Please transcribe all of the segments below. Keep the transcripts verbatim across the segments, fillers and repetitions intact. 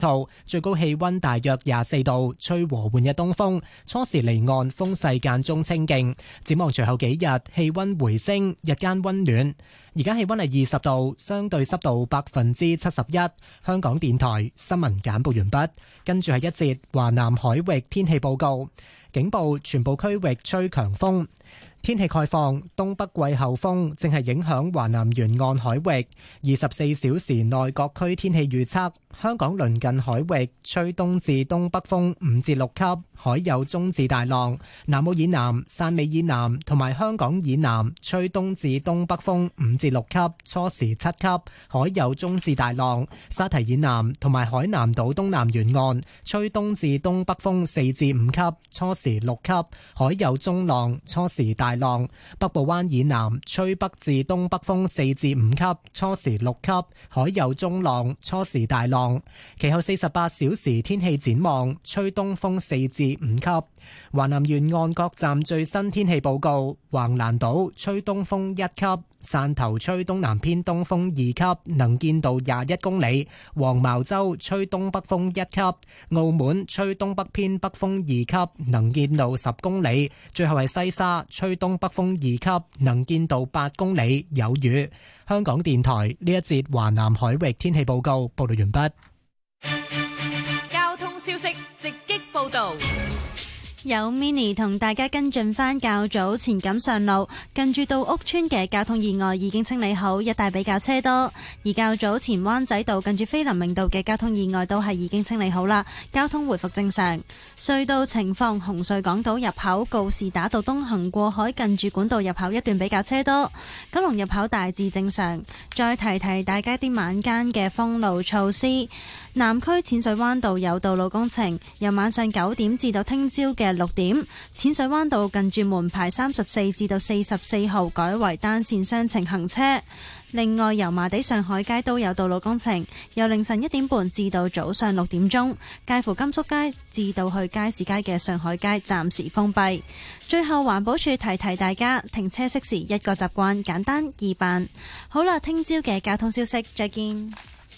號，最高氣溫大約廿四度，吹和緩嘅東風，初時離岸風勢間中清勁。展望隨後幾日氣溫回升，日間溫暖。而家氣溫係二十度，相對濕度百分之七十一。香港電台新聞簡報完畢，跟住係一節華南海域天氣報告。警報，全部區域吹強風。天氣概況，東北季候風正係影響華南沿岸海域。二十四小時內各區天氣預測：香港鄰近海域吹東至東北風五至六級，海有中至大浪；南澳以南、汕尾以南同埋香港以南吹東至東北風五至六級，初時七級，海有中至大浪；沙堤以南同埋海南島東南沿岸吹東至東北風四至五級，初時六級，海有中浪，初時大浪。北部灣以南吹北至東北風四至五級，初時六級，海有中浪，初時大浪。其後四十八小時天氣展望，吹東風四至五級。華南沿岸各站最新天氣報告：橫瀾島吹東風一級，汕頭吹東南偏東風二級，能見度廿一公里；黃茅洲吹東北風一級，澳門吹東北偏北風二級，能見度十公里。最後係西沙吹東北風二級，能見度八公里，有雨。香港電台呢一節華南海域天氣報告報道完畢。 交通消息直擊報道。 有 Mini 同大家跟進返較早前錦上路近住到屋村嘅交通意外已經清理好，一帶比較車多。而較早前灣仔道近住菲林明道嘅交通意外都係已經清理好啦，交通回復正常。隧道情況：紅隧港島入口告士打道東行過海近住管道入口一段比較車多，九龍入口大致正常。再提提大家啲晚間嘅封路措施。南區淺水灣道有道路工程，由晚上九點至到聽朝嘅六點，淺水灣道近住門牌三十四至到四十四號改為單線雙程行車。另外，油麻地上海街都有道路工程，由凌晨一點半至到早上六點鐘，介乎甘肅街至到去街市街嘅上海街暫時封閉。最後，環保署提提大家，停車熄匙一個習慣，簡單易辦。好啦，聽朝嘅交通消息，再見。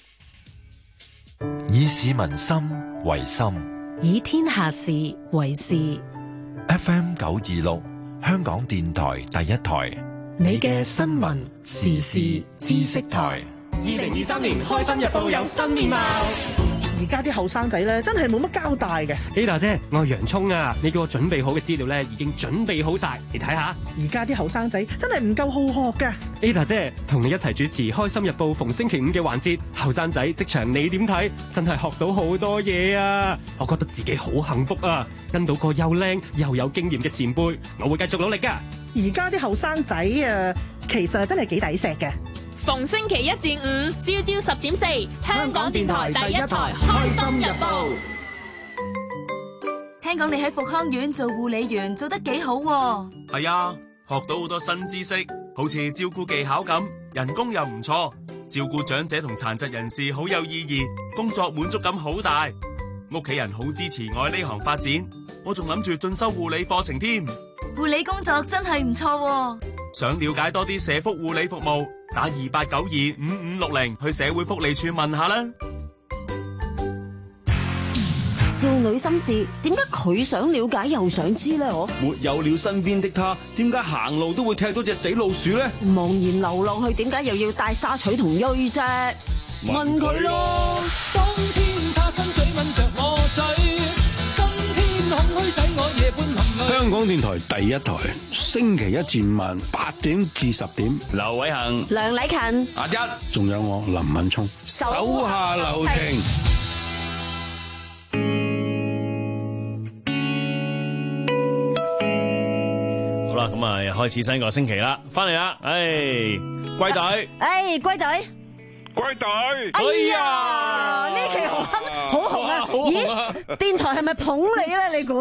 以市民心為心， 以天下事為事。 F M 九二六，香港電台第一台， 你嘅新聞時事知識台。 二零二三年開心日報有新面貌。而家啲後生仔咧，真係冇乜交代嘅。 Ada 姐，我係洋葱啊！你叫我準備好嘅資料咧，已經準備好晒，你睇下。 而家啲後生仔真係唔夠好學㗎。 Ada 姐，同你一齊主持《開心日報》逢星期五嘅環節，後生仔職場你點睇？真係學到好多嘢啊！我覺得自己好幸福啊，跟到個又靚又有經驗嘅前輩，我會繼續努力㗎。 而家啲後生仔啊，其實真係幾抵錫嘅。 逢星期一至五朝朝十點四，香港電台第一台《開心日報》。聽講你喺復康院做護理員做得幾好喎？ 係啊，學到好多新知識，好似照顧技巧咁，人工又唔錯。照顧長者同殘疾人士好有意義，工作滿足感好大。屋企人好支持我喺呢行發展，我仲諗住進修護理課程添。 護理工作真係唔錯喎。 想了解多啲社福護理服務，打二八九二五五六零去社會福利處問下啦。 少女心事，點解佢想了解又想知呢？我沒有了身邊的他，點解行路都會踢到隻死老鼠呢？ 茫然流浪去，點解又要帶沙錘同鋥啫？問佢咯。當天他伸嘴吻着我嘴，今天空虛使我夜半含淚。 香港電台第一台，星期一至五晚八點至十點，劉偉恒、 梁禮勤、 阿一，仲有我林敏聰，手下留情。 好啦，咁啊，開始新一個星期啦，翻嚟啦，唉，歸隊， 唉，歸隊。 歸隊！ 哎呀，呢期好紅，好紅啊！咦，電台係咪捧你咧？你估？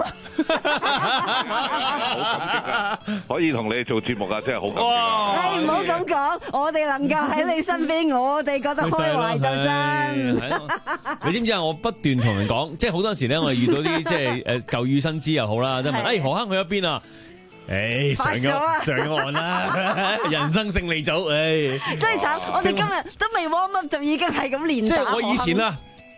好感激啊！可以同你做節目啊，真係好感激啊！ 唉，唔好咁講，我哋能夠喺你身邊，我哋覺得開懷就真。 你知唔知啊？我不斷同人講，即係好多時咧，我哋遇到啲即係誒舊雨新知又好啦，即係問，誒何坑去咗邊啊？誒，上咗上岸啦！人生勝利組，誒， 真係慘！我哋今日都未 warm up 就已經係咁練。 即係我以前啊，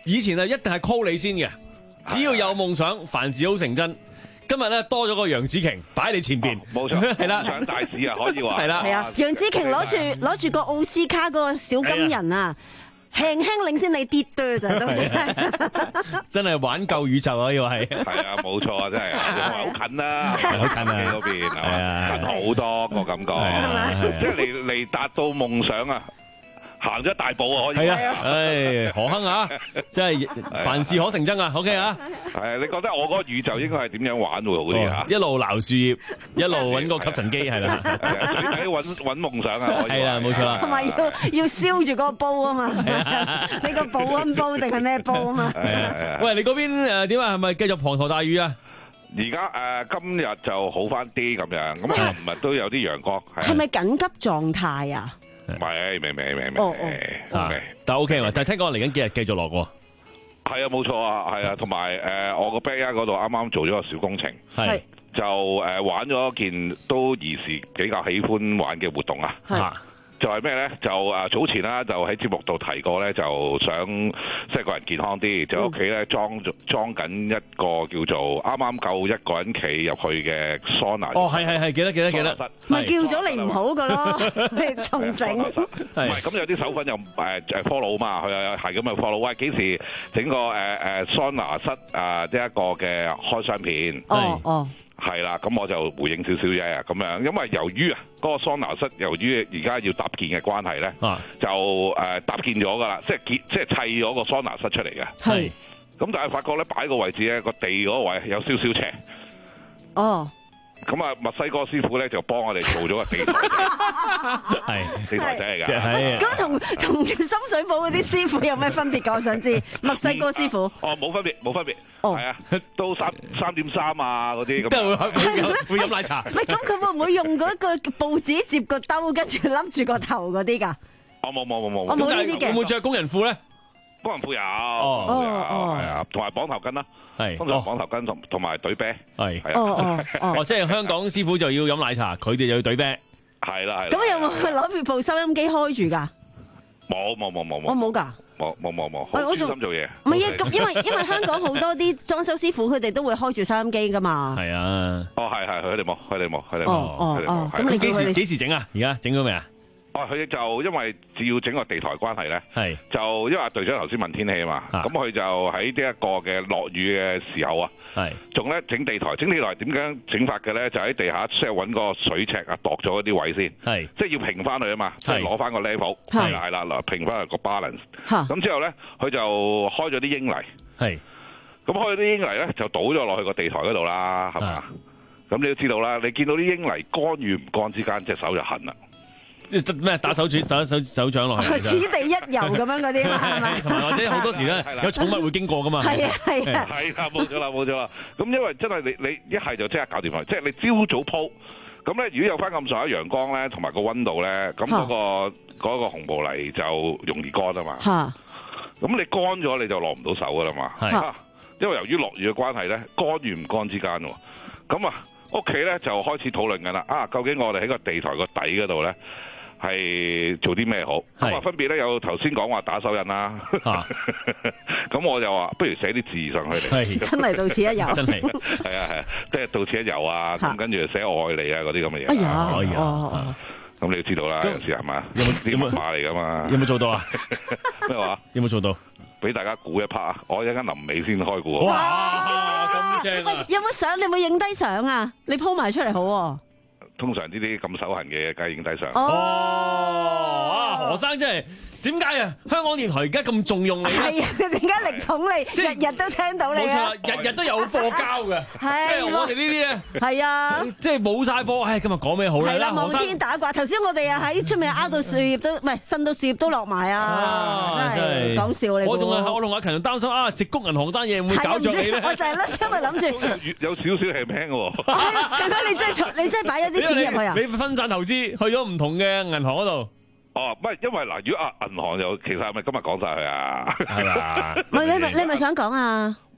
以前啊一定係 call 你先嘅，只要有夢想，凡事好成真。今日咧多咗個楊紫瓊擺喺你前邊， 冇錯， 係啦， 夢想大使啊，可以話係啦， 係啊，楊紫瓊攞住攞住個奧斯卡嗰個小金人啊，輕輕領先你跌多就都真係， 真係玩救宇宙啊！要係係啊，冇錯啊，真係好近啦， 好近啊嗰邊係啊， 近好多個感覺，即係嚟嚟達到夢想啊！行咗一大步啊，可以。 係啊，唉，何亨啊，真係凡事可成真啊 ，OK 啊。 係啊，你覺得我嗰個宇宙應該係點樣玩喎？好啲嚇， 一路撈樹葉，一路揾個吸塵機，係啦。 水底揾揾夢想啊，可以。 係啦，冇錯啦。 同埋要要燒住嗰個煲啊嘛，你個保溫煲定係咩煲啊嘛？ 係啊係啊。 喂，你嗰邊誒點啊？係咪繼續滂沱大雨啊？ 而家誒今日就好翻啲咁樣，咁啊琴日都有啲陽光。 係咪緊急狀態啊？ 唔係，未未未未， 哦哦，但係 OK 喎，但係聽講嚟緊幾日繼續落喎。 係啊，冇錯啊，係啊，同埋誒我個 backyard 嗰度啱啱做咗個小工程， 係就誒玩咗件都兒時比較喜歡玩嘅活動啊。 係。 就係咩咧？就誒早前啦，就喺節目度提過咧，就想即係個人健康啲，就喺屋企咧裝裝緊一個叫做啱啱夠一個人企入去嘅桑拿。 哦，係係係，記得記得記得。 咪叫咗你唔好噶咯，你仲整？ 唔係咁有啲手粉又誒誒 follow 嘛，佢又係咁咪 follow。喂，幾時整個誒誒桑拿室啊？即係一個嘅開箱片。 哦哦。 係啦，咁我就回應少少啫，咁樣，因為由於啊嗰個桑拿室，由於而家要搭建嘅關係咧，啊、就誒、呃、搭建咗噶啦，即係建即係砌咗個桑拿室出嚟嘅。係，咁但係發覺咧擺個位置咧個地嗰個位有少少斜。哦。咁啊，墨西哥師傅咧就幫我哋做咗個地台仔，係地台仔嚟㗎。係。 咁同同深水埗嗰啲師傅有咩分別㗎？我想知。墨西哥師傅。 哦，冇分別，冇分別。哦。係啊，都三三點三啊嗰啲咁。 都係會會飲奶茶。 唔係，咁佢會唔會用嗰個報紙接個兜，跟住笠住個頭嗰啲㗎？ 哦，冇冇冇冇。 我冇呢啲嘅。 會唔會著工人褲咧？ 工人褲有，哦哦，係啊，同埋綁頭巾啦，係，通常綁頭巾同同埋隊啤，係，係啊， 哦哦哦，即係香港師傅就要飲奶茶，佢哋就要隊啤， 係啦係。 咁有冇攞住部收音機開住㗎？ 冇冇冇冇冇， 我冇㗎， 冇冇冇冇，好專心做嘢。 唔係啊，咁因為因為香港好多啲裝修師傅佢哋都會開住收音機㗎嘛。 係啊， 哦係係，佢哋冇，佢哋冇，佢哋冇， 哦哦， 咁你幾時幾時整啊？而家整咗未啊？ 哦，佢就因為要整個地台關係咧，係就因為阿隊長頭先問天氣啊嘛，咁佢就喺呢一個嘅落雨嘅時候啊，係仲咧整地台，整地台點樣整法嘅咧？就喺地下即係揾個水尺啊，度咗嗰啲位先，係即係要平翻佢啊嘛，即係攞翻個 level，係啦係啦，嗱平翻個 balance，咁之後咧佢就開咗啲英泥，係咁開咗啲英泥咧就倒咗落去個地台嗰度啦，係嘛？咁你都知道啦，你見到啲英泥乾與唔乾之間，隻手就痕啦。 咩打手指手手手掌落去？ 此地一遊咁樣嗰啲嘛，係咪？ 同埋或者好多時咧，有寵物會經過噶嘛。係啊係啊， 係啦，冇錯啦冇錯啦。咁因為真係你你一係就即刻搞掂佢，即係你朝早鋪。咁咧，如果有翻咁上下陽光咧，同埋個溫度咧，咁嗰個嗰個紅布泥就容易乾啊嘛。嚇！咁你乾咗你就落唔到手噶啦嘛。係。因為由於落雨嘅關係咧，乾與唔乾之間喎。咁啊，屋企咧就開始討論緊啦。啊，究竟我哋喺個地台個底嗰度咧？係做啲咩好？咁啊分別咧有頭先講話打手印啦，咁我就話不如寫啲字上去嚟， 真係到此一遊， 真係係啊係啊，即係到此一遊啊！咁跟住寫愛你啊嗰啲咁嘅嘢。 哎呀，可以啊！ 咁你都知道啦，有時係嘛？有冇啲密碼嚟噶嘛？ 有冇做到啊？ 咩話？ 有冇做到？ 俾大家估一 part 啊！我一陣間臨尾先開估。 哇！咁正啊！ 有冇相？你有冇影低相啊？你 po 埋出嚟好喎。 通常呢啲咁手痕嘅嘢，梗係影低相。 哦，啊何生真係點解啊？香港電台而家咁重用你？ 係啊，點解力捧你？日日都聽到你啊！ 冇錯，日日都有貨交嘅。 係， 即係我哋呢啲咧。係啊， 即係冇晒貨。唉，今日講咩好咧？ 係啦，望天打卦。頭先我哋啊喺出面拗到樹葉都，唔係呻到樹葉都落埋啊！真係講笑你。 我仲係我同阿勤擔心啊，矽谷銀行單嘢會唔會搞著你咧？ 我就係諗，因為諗住有少少係輕嘅喎。 係咩？你真係你真係擺咗啲錢入去啊？ 你分散投資去咗唔同嘅銀行嗰度。 哦，唔係，因為嗱，如果啊銀行又其實係咪今日講晒佢啊？ 係啦。 唔係你咪你咪想講啊？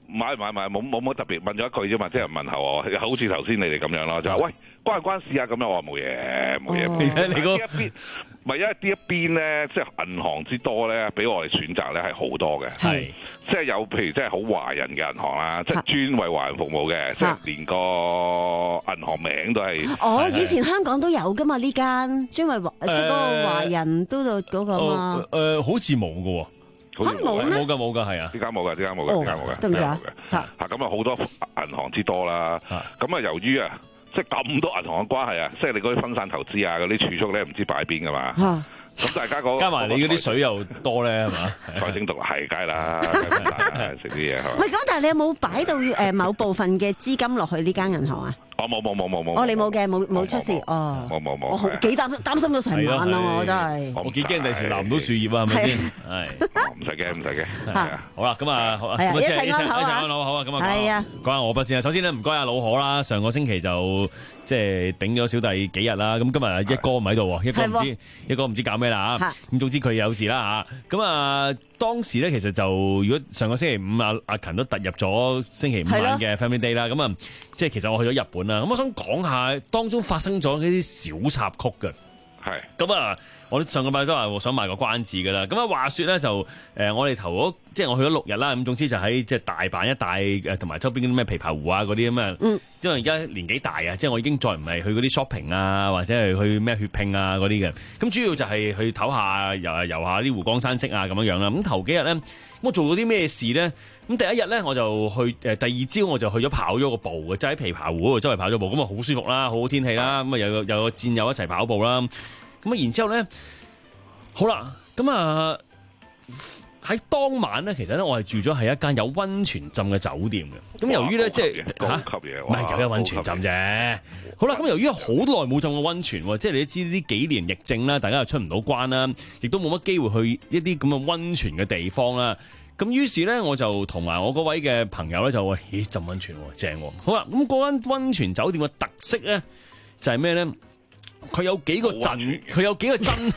唔係唔係唔係，冇冇冇特別問咗一句啫嘛，即係問候我，好似頭先你哋咁樣咯，就話喂關唔關事啊？咁樣我話冇嘢冇嘢。你睇你嗰一邊，唔係因為呢一邊咧，即係銀行之多咧，俾我哋選擇咧係好多嘅。係，即係有譬如即係好華人嘅銀行啦，即係專為華人服務嘅，即係連個銀行名都係。 哦，以前香港都有噶嘛呢間，專為華即係嗰個華人都到嗰個嘛。 誒，好似冇㗎喎。 冇咩？ 冇㗎冇㗎，係啊！ 呢間冇㗎，呢間冇㗎，呢間冇㗎， 得唔得啊？ 嚇咁啊，好多銀行之多啦。咁啊，由於啊，即係咁多銀行嘅關係啊，即係你嗰啲分散投資啊，嗰啲儲蓄咧，唔知擺邊㗎嘛。咁大家嗰加埋你嗰啲水又多咧，係嘛？ 財政獨立係梗係啦，食啲嘢係嘛？ 喂，咁但係你有冇擺到誒某部分嘅資金落去呢間銀行啊？ 哦，冇冇冇冇冇。 哦，你冇嘅，冇冇出事哦。 冇冇冇。 我好幾擔擔心到成晚啊！我真係。 我幾驚第時攬唔到樹葉啊，係咪先？係。 唔使驚，唔使驚。 係啊。好啦，咁啊，好啊。 係啊，一齊安好啊！ 一齊安好，好啊，咁啊。 係啊。 講下我筆先啊。首先咧，唔該阿老可啦，上個星期就即係頂咗小弟幾日啦。咁今日一哥唔喺度喎，一哥唔知一哥唔知搞咩啦嚇。咁總之佢有事啦嚇。咁啊，當時咧其實就如果上個星期五阿阿勤都突入咗星期五晚嘅 Family Day 啦。咁啊，即係其實我去咗日本啦。咁我想講下。當中發生咗呢啲小插曲嘅，係咁啊！我上個禮拜都話想賣個關子㗎啦。咁啊，話說咧就誒，我哋頭嗰即係我去咗六日啦。咁總之就喺即係大阪一帶誒，同埋周邊啲咩琵琶湖啊嗰啲咁啊。嗯。因為而家年紀大啊，即係我已經再唔係去嗰啲 shopping 啊，或者係去咩血拼啊嗰啲嘅。咁主要就係去唞下遊遊下啲湖光山色啊咁樣樣啦。咁頭幾日咧，我做咗啲咩事咧？咁第一日咧，我就去誒，第二朝我就去咗跑咗個步嘅，即係喺琵琶湖嗰度周圍跑咗步，咁啊好舒服啦，好好天氣啦，咁啊有個有個戰友一齊跑步啦，咁啊然之後咧，好啦，咁啊喺當晚咧，其實咧我係住咗喺一間有溫泉浸嘅酒店嘅，咁由於咧即係高級嘢， 唔係有溫泉浸啫。好啦，咁由於好耐冇浸過溫泉，即係你都知呢幾年疫症啦，大家又出唔到關啦，亦都冇乜機會去一啲咁嘅溫泉嘅地方啦。咁於是咧，我就同埋我嗰位嘅朋友咧就話：咦，浸溫泉喎，正喎！好啦，咁嗰間溫泉酒店嘅特色咧就係咩咧？佢有幾個陣，佢有幾個陣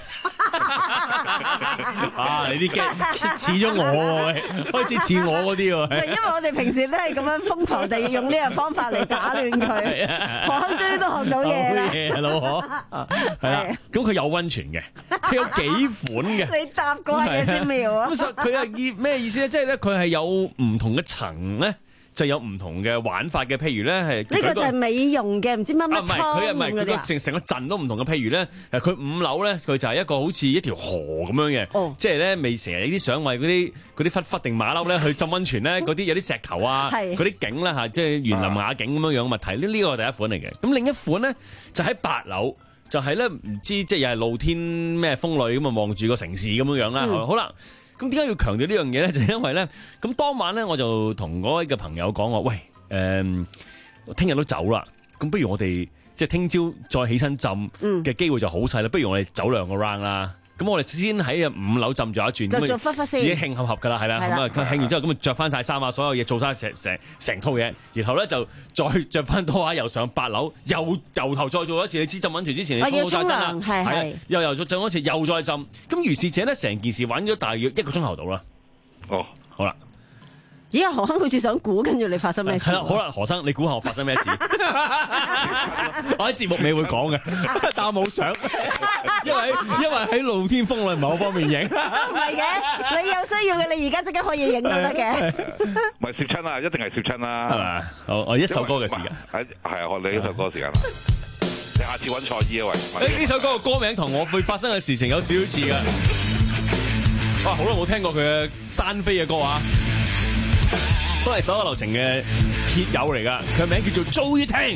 啊！你啲驚似咗我喎，開始似我嗰啲喎。 因為我哋平時都係咁樣瘋狂地用呢個方法嚟打亂佢。何坑終於都學到嘢啦， 係老何，係啦。咁佢有溫泉嘅，佢有幾款嘅。 你答嗰下嘢先妙啊！ 咁實佢係意咩意思咧？即係咧，佢係有唔同嘅層咧。就有唔同嘅玩法嘅，譬如咧係呢個就係美容嘅，唔知乜乜湯咁嘅。 佢係唔係佢個成成個陣都唔同嘅？譬如咧，誒佢五樓咧，佢就係一個好似一條河咁樣嘅，哦、即係咧未成日呢啲想為嗰啲嗰啲狒狒定馬騮咧去浸溫泉咧，嗰啲有啲石頭啊，嗰啲景啦嚇，即係園林雅景咁樣樣嘅物體。呢呢個係第一款嚟嘅。咁另一款咧就喺八樓，就係咧唔知即係又係露天咩風呂咁啊，望住個城市咁樣樣啦。嗯、好啦。咁點解要強調呢樣嘢咧？就因為咧，咁當晚咧，我就同嗰位嘅朋友講話，喂，誒、呃，聽日都走啦，咁不如我哋即係聽朝再起身浸嘅機會就好細啦，不如我哋走兩個 round 啦。咁我哋先喺五樓浸咗一轉， 就做忽忽先， 已經慶合合噶啦，係啦，咁啊慶完之後咁啊着翻晒衫啊，所有嘢做晒成成成套嘢，然後咧就再着翻拖鞋，又上八樓，又由頭再做一次。你知浸溫泉之前你沖好晒身啦，係係，又又再浸一次，又再浸。咁如是者咧，成件事玩咗大約一個鐘頭到啦。哦，好啦。 咦？何坑好似想估，跟住你發生咩事？ 係啦，好啦，何生，你估下我發生咩事？我喺節目尾會講嘅，但我冇相，因為因為喺露天風呂唔係好方便影。 唔係嘅，你有需要嘅，你而家即刻可以影都得嘅。 唔係攝親啦，一定係攝親啦， 係咪？好，我一首歌嘅時間， 係係啊，學你一首歌嘅時間。你下次揾蔡依啊喂！ 誒呢首歌嘅歌名同我會發生嘅事情有少少似㗎。哇！好耐冇聽過佢嘅單飛嘅歌啊！都係手下留情嘅鐵友嚟噶，佢名叫做周一聽。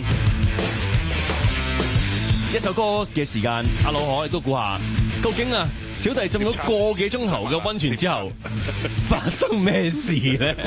一首歌嘅時間，阿老可亦都估下，究竟啊小弟浸咗個幾鐘頭嘅溫泉之後，發生咩事咧？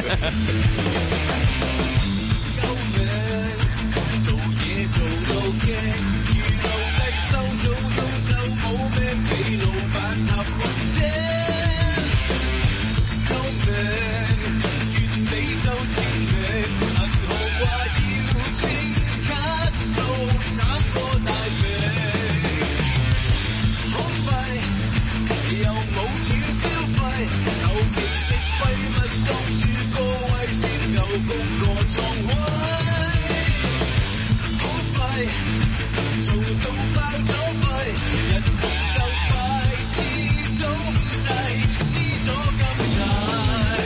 高過創威，好快做到爆咗肺，人窮就快，始終滯，輸咗咁滯。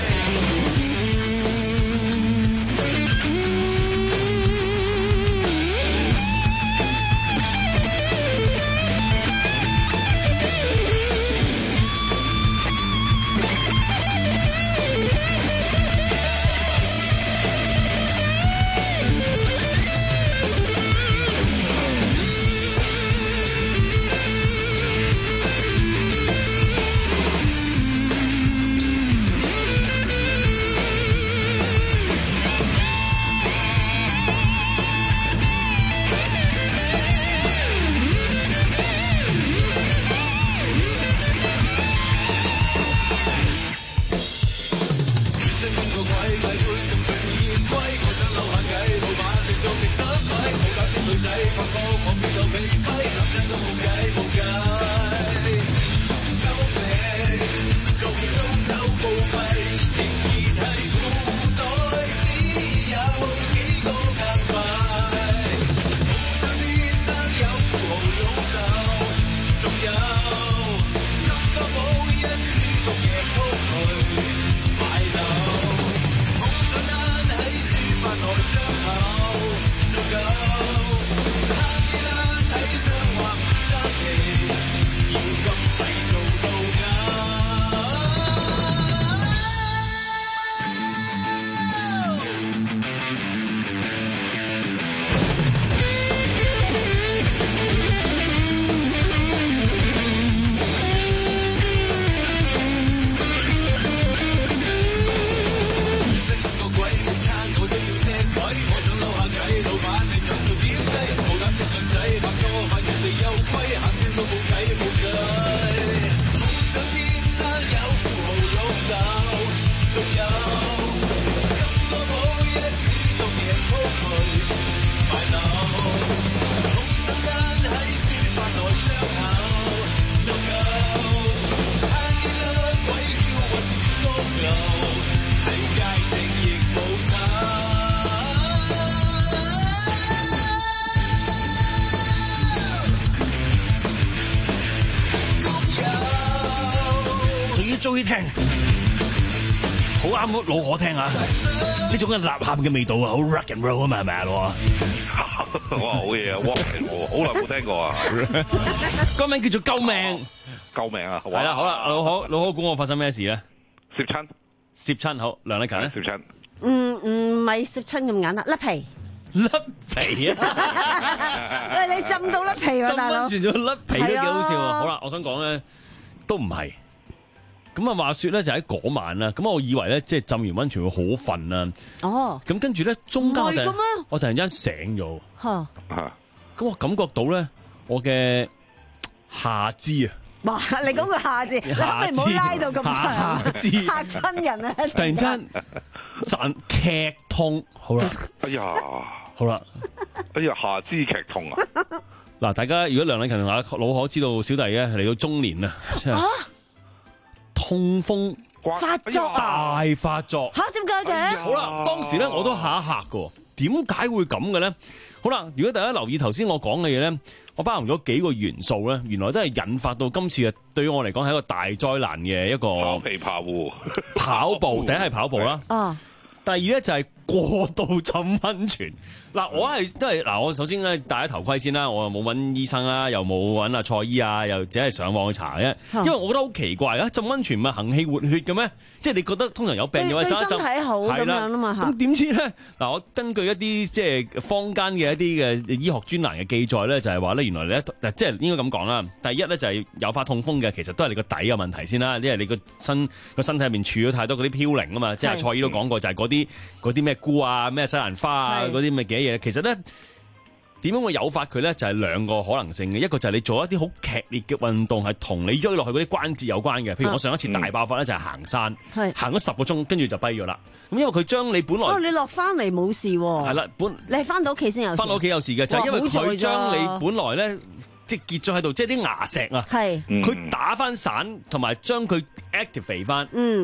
中意聽，好啱老可聽啊！呢種嘅吶喊嘅味道啊，好 rock and roll 啊嘛，係咪啊，老啊？ 哇，好嘢啊 rock and roll， 好耐冇聽過啊！ 歌名叫做救命， 救命啊！ 係啦，好啦，老可，老可估我發生咩事咧？ 攝親， 攝親，好，梁禮勤咧？ 攝親， 唔唔係攝親咁簡單，甩皮。 甩皮啊！ 喂，你浸到甩皮喎，大佬！ 浸溫泉咗甩皮都幾好笑啊！好啦，我想講咧，都唔係。咁啊，話說咧就喺嗰晚啦，咁我以為咧即係浸完溫泉會好瞓啦。 哦。咁跟住咧中間我，我突然間醒咗。 嚇。 咁我感覺到咧，我嘅下肢啊。 哇！你講個下肢，你可唔可以唔好拉到咁長？ 下肢嚇親人啊！ 突然間陣劇痛，好啦。 哎呀， 好啦。 哎呀，下肢劇痛啊！ 嗱，大家如果梁禮勤同阿老可知道小弟咧嚟到中年啊，痛風發作啊！ 大發作嚇，點解嘅？ 好啦，當時咧我都嚇一嚇嘅，點解會咁嘅咧？好啦，如果大家留意頭先我講嘅嘢咧，我包含咗幾個元素咧，原來都係引發到今次嘅對於我嚟講係一個大災難嘅一個跑皮跑步， 跑步第一係跑步啦， 啊， 第二咧就係過度浸溫泉。嗱，我係都係嗱，我首先咧戴咗頭盔先啦，我又冇揾醫生啦，又冇揾阿蔡醫啊，又只係上網去查嘅，因為我覺得好奇怪啊，浸溫泉唔係行氣活血嘅咩？即係你覺得通常有病嘅話，浸一浸身體好咁樣啊嘛。 咁點知咧？嗱，我根據一啲即係坊間嘅一啲嘅醫學專欄嘅記載咧，就係話咧，原來咧，即係應該咁講啦。第一咧就係有發痛風嘅，其實都係你個底有問題先啦，因為你個身個身體入面儲咗太多嗰啲嘌呤啊嘛，即係蔡醫都講過，就係嗰啲嗰啲咩菇啊、咩西蘭花啊嗰啲咩嘅嘢，其實咧。點樣會誘發佢咧？就係兩個可能性嘅，一個就係你做一啲好劇烈嘅運動，係同你喐落去嗰啲關節有關嘅。譬如我上一次大爆發咧，就係行山，行咗十個鐘，跟住就跛咗啦。咁因為佢將你本來哦，你落翻嚟冇事喎。 係啦，本你係翻到屋企先有事。 翻到屋企有事嘅，就係因為佢將你本來咧即係結咗喺度，即係啲牙石啊， 係佢打翻散，同埋將佢 activate 翻。 嗯。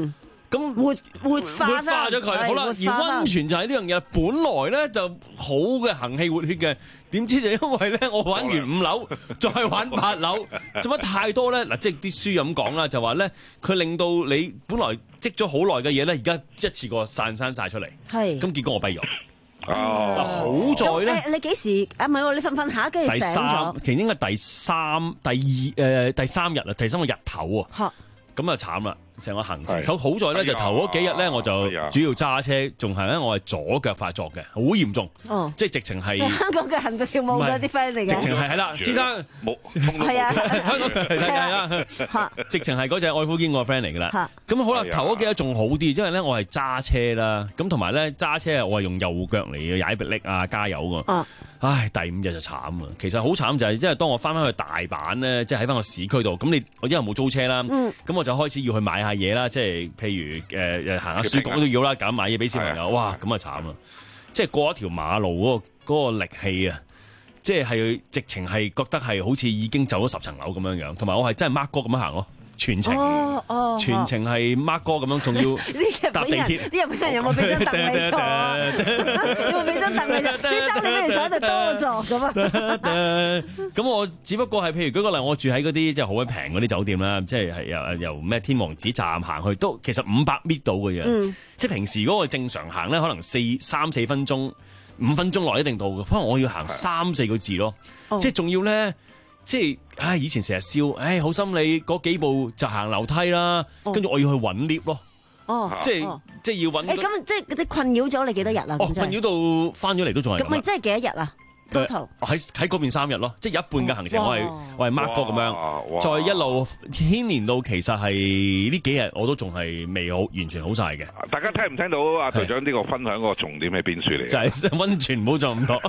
咁活活化活化咗佢，好啦。而溫泉就係呢樣嘢，本來咧就好嘅行氣活血嘅，點知就因為咧我玩完五樓，再玩八樓，做乜太多咧？嗱，即係啲書咁講啦，就話咧佢令到你本來積咗好耐嘅嘢咧，而家一次過散山晒出嚟。係。咁結果我跛咗。哦。好在咧， 你幾時啊？唔係喎，你瞓瞓下跟住醒咗。第三， 其實應該第三、第二誒第三日啊，第三個日頭啊。咁啊慘啦！成個行程，手好在咧就頭嗰幾日咧，我就主要揸車，仲係咧我係左腳發作嘅，好嚴重，即係直情係香港嘅行動跳舞嗰啲 friend 嚟嘅， 直情係係啦，先生冇係啊， 香港係啦，直情係嗰隻愛夫堅個 friend 嚟㗎啦。咁好啦，頭嗰幾日仲好啲，因為咧我係揸車啦，咁同埋咧揸車我係用右腳嚟踩迫力啊，加油㗎。唉，第五日就慘啊！其實好慘就係，即係當我翻返去大阪咧，即係喺翻個市區度，咁你我因為冇租車啦，咁我就開始要去買下嘢啦，即係譬如誒誒行下書局都要啦，揀買嘢俾小朋友，哇咁啊慘啊！即係過一條馬路嗰個嗰個力氣啊，即係係直情係覺得係好似已經走咗十層樓咁樣樣，同埋我係真係 mark 哥咁樣行咯。全程，哦哦、全程係 Mark 哥咁樣，仲要搭地鐵。 啲日本人有冇俾張凳你坐？有冇俾張凳你坐？先生你不如坐喺度多座咁啊！ 咁我只不過係譬如舉個例，我住喺嗰啲即係好鬼平嗰啲酒店啦，即係係由由咩天王寺站行去都其實五百米到嘅嘢。嗯、即係平時如果我正常行咧，可能四三四分鐘、五分鐘內一定到嘅，可能我要行三四個字咯。哦、即係仲要咧。即係，唉！以前成日笑，唉，好心你嗰幾步就行樓梯啦，跟住我要去揾 lift 咯。哦，即係即係要揾。誒， 咁即係你困擾咗你幾多日啊？ 哦，困擾到翻咗嚟都仲係咁。 咁咪即係幾多日啊？ 喺喺嗰邊三日咯，即係一半嘅行程我係我係 Mark 哥咁樣，再一路牽連到其實係呢幾日我都仲係未好完全好晒嘅。 大家聽唔聽到阿隊長呢個分享個重點係邊處嚟？ 就係溫泉唔好做咁多，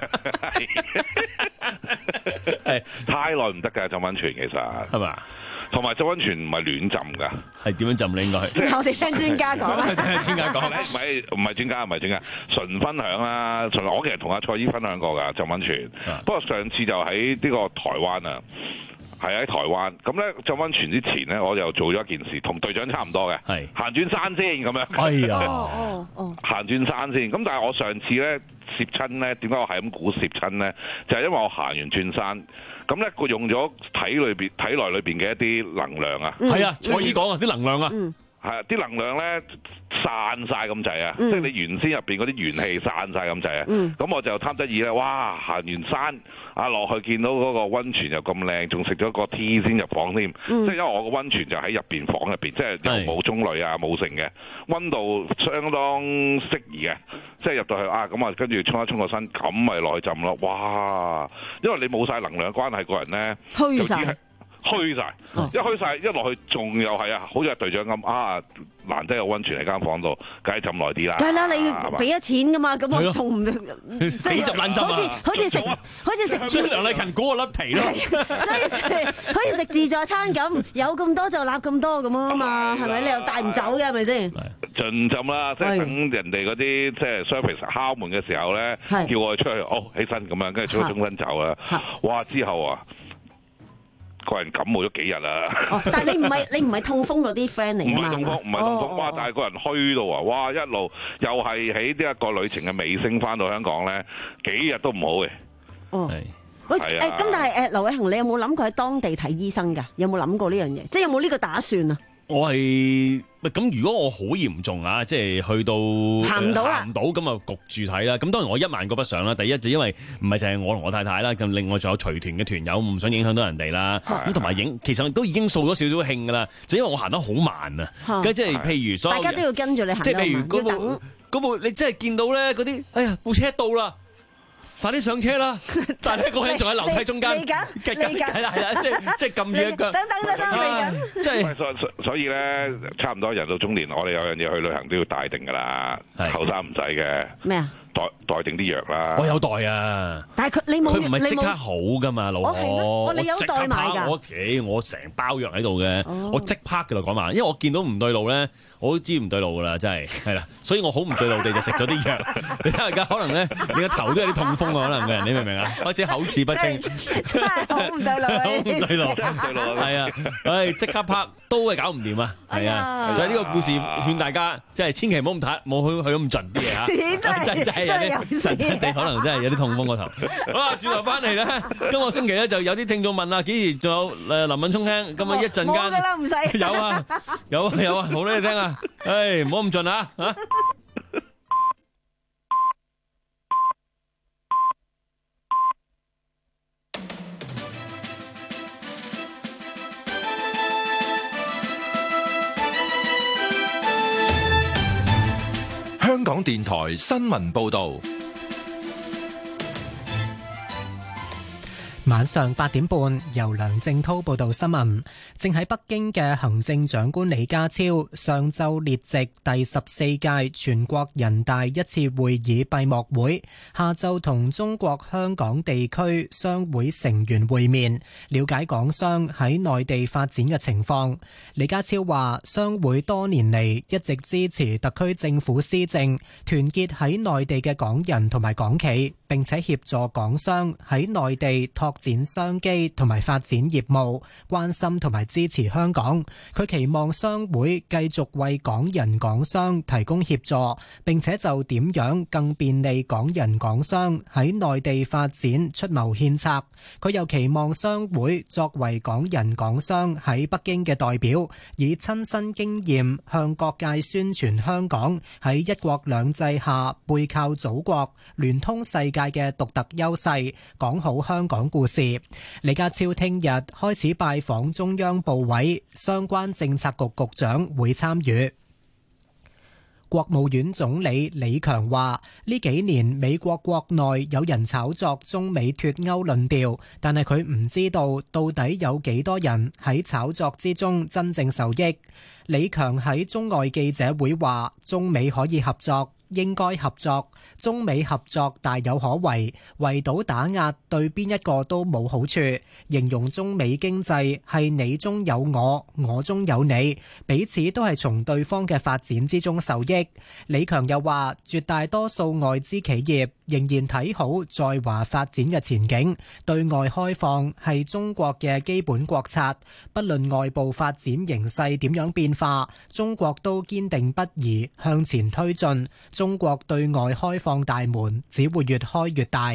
係太耐唔得㗎，浸溫泉其實係嘛？同埋浸溫泉唔係亂浸㗎， 係點樣浸咧？應該係我哋聽專家講啦， 聽專家講，唔係唔係專家，唔係專家，純分享啦。純我其實同阿蔡姨分享過㗎浸溫泉，啊、不過上次就喺呢個台灣啊，係喺台灣。咁咧浸溫泉之前咧，我就做咗一件事，同隊長差唔多嘅，係行轉山先咁樣。 哎呀， 哦哦行轉山先。咁但係我上次咧攝親咧，點解我係咁估攝親咧？就係、是、因為我行完轉山。咁咧，佢用咗體裏邊、體內裏邊嘅一啲能量啊， 係啊，蔡姨講啊，啲能量啊， 係啊，啲能量咧散晒咁滯啊，即係你原先入邊嗰啲元氣散晒咁滯啊，咁我就貪得意咧，哇！行完山啊落去見到嗰個溫泉又咁靚，仲食咗個 tea 先入房添，即係因為我個溫泉就喺入邊房入邊，即係又冇中類啊冇剩嘅，溫度相當適宜嘅，即係入到去啊咁啊，跟住沖一沖個身，咁咪落去浸咯，哇！因為你冇晒能量關係，個人咧虛晒。 虛晒，一虛晒一落去，仲又係啊！好似隊長咁啊，難得有溫泉喺間房度，梗係浸耐啲啦。 梗係啦，你俾咗錢噶嘛，咁我仲唔死就爛浸啊！ 好似好似食好似食即係梁麗勤嗰個甩皮咯， 所以食好似食自助餐咁，有咁多就攬咁多咁啊嘛，係咪？你又帶唔走嘅係咪先？ 盡浸啦，即係等人哋嗰啲即係 service 敲門嘅時候咧，叫我哋出去，哦起身咁樣，跟住出去終身走啦。哇！之後啊〜個人感冒咗幾日啦、 哦，但係你唔係你唔係痛風嗰啲 friend 嚟㗎嘛？ 唔係痛風，唔係痛風，哇！但係個人虛到啊，哇！一路又係喺呢一個旅程嘅尾聲翻到香港咧，幾日都唔好嘅。哦， 喂，誒咁但係誒劉偉恒，你有冇諗過喺當地睇醫生㗎？有冇諗過呢樣嘢？即係有冇呢個打算啊？ 我係咁，如果我好嚴重啊，即係去到行唔到啦，行唔到咁啊，焗住睇啦。咁當然我一萬個不想啦。第一就因為唔係就係我同我太太啦，咁另外仲有隨團嘅團友，唔想影響到人哋啦。咁同埋影，其實都已經掃咗少少興噶啦。就因為我行得好慢啊，咁即係譬如所有大家都要跟住你行， 即係譬如嗰部嗰部，你真係見到咧嗰啲，哎呀部車到啦。快啲上車啦！但係呢個人仲喺樓梯中間， 嚟緊嚟緊， 係啦係啦，即係即係撳住一腳。 等等等等，嚟緊。 即係所所以咧，差唔多人到中年，我哋有樣嘢去旅行都要帶定㗎啦。後生唔使嘅。咩啊？袋袋定啲藥啦。 我有袋啊。 但係佢你冇， 佢唔係即刻好㗎嘛，老婆。 我係咩？我你有袋買㗎？ 我誒我成包藥喺度嘅，我即刻㗎啦講埋，因為我見到唔對路咧。 我都知唔對路噶啦，真係係啦，所以我好唔對路地就食咗啲藥。你睇下而家可能咧，你個頭都有啲痛風啊，可能嘅人，你明唔明啊？開始口齒不清， 真係好唔對路， 好唔對路， 對路係啊，唉，即刻拍都係搞唔掂啊，係啊，所以呢個故事勸大家，即係千祈唔好咁睇，冇去去咁盡啲嘢嚇，真係真係有啲神真地可能真係有啲痛風個頭。好啦，轉頭翻嚟咧，今個星期咧就有啲聽眾問啊，幾時仲有誒林敏聰聽？咁啊一陣間冇㗎啦，唔使有啊有啊有啊，好啦你聽啊，唉唔好咁盡啊嚇。 香港電台新聞報道。 晚上八點半，由梁正滔報道新聞。正喺北京嘅行政長官李家超上晝列席第十四屆全國人大一次會議閉幕會，下晝同中國香港地區商會成員會面，了解港商喺內地發展嘅情況。李家超話，商會多年嚟一直支持特區政府施政，團結喺內地嘅港人同埋港企，並且協助港商喺內地拓展商機同埋發展業務，關心同埋支持香港。佢期望商會繼續為港人港商提供協助，並且就點樣更便利港人港商喺內地發展出謀獻策。佢又期望商會作為港人港商喺北京嘅代表，以親身經驗向各界宣傳香港喺一國兩制下背靠祖國、聯通世界嘅獨特優勢，講好香港故事。李家超聽日開始拜訪中央部委，相關政策局局長會參與。國務院總理李強話：呢幾年美國國內有人炒作中美脫歐論調，但係佢唔知道到底有幾多人喺炒作之中真正受益。李強喺中外記者會話：中美可以合作，應該合作，中美合作大有可為，圍堵打壓對邊一個都冇好處。形容中美經濟係你中有我，我中有你，彼此都係從對方嘅發展之中受益。李強又話，絕大多數外資企業仍然睇好在華發展嘅前景，對外開放係中國嘅基本國策，不論外部發展形勢點樣變化，中國都堅定不移向前推進。中國對外開放大門只會越開越大。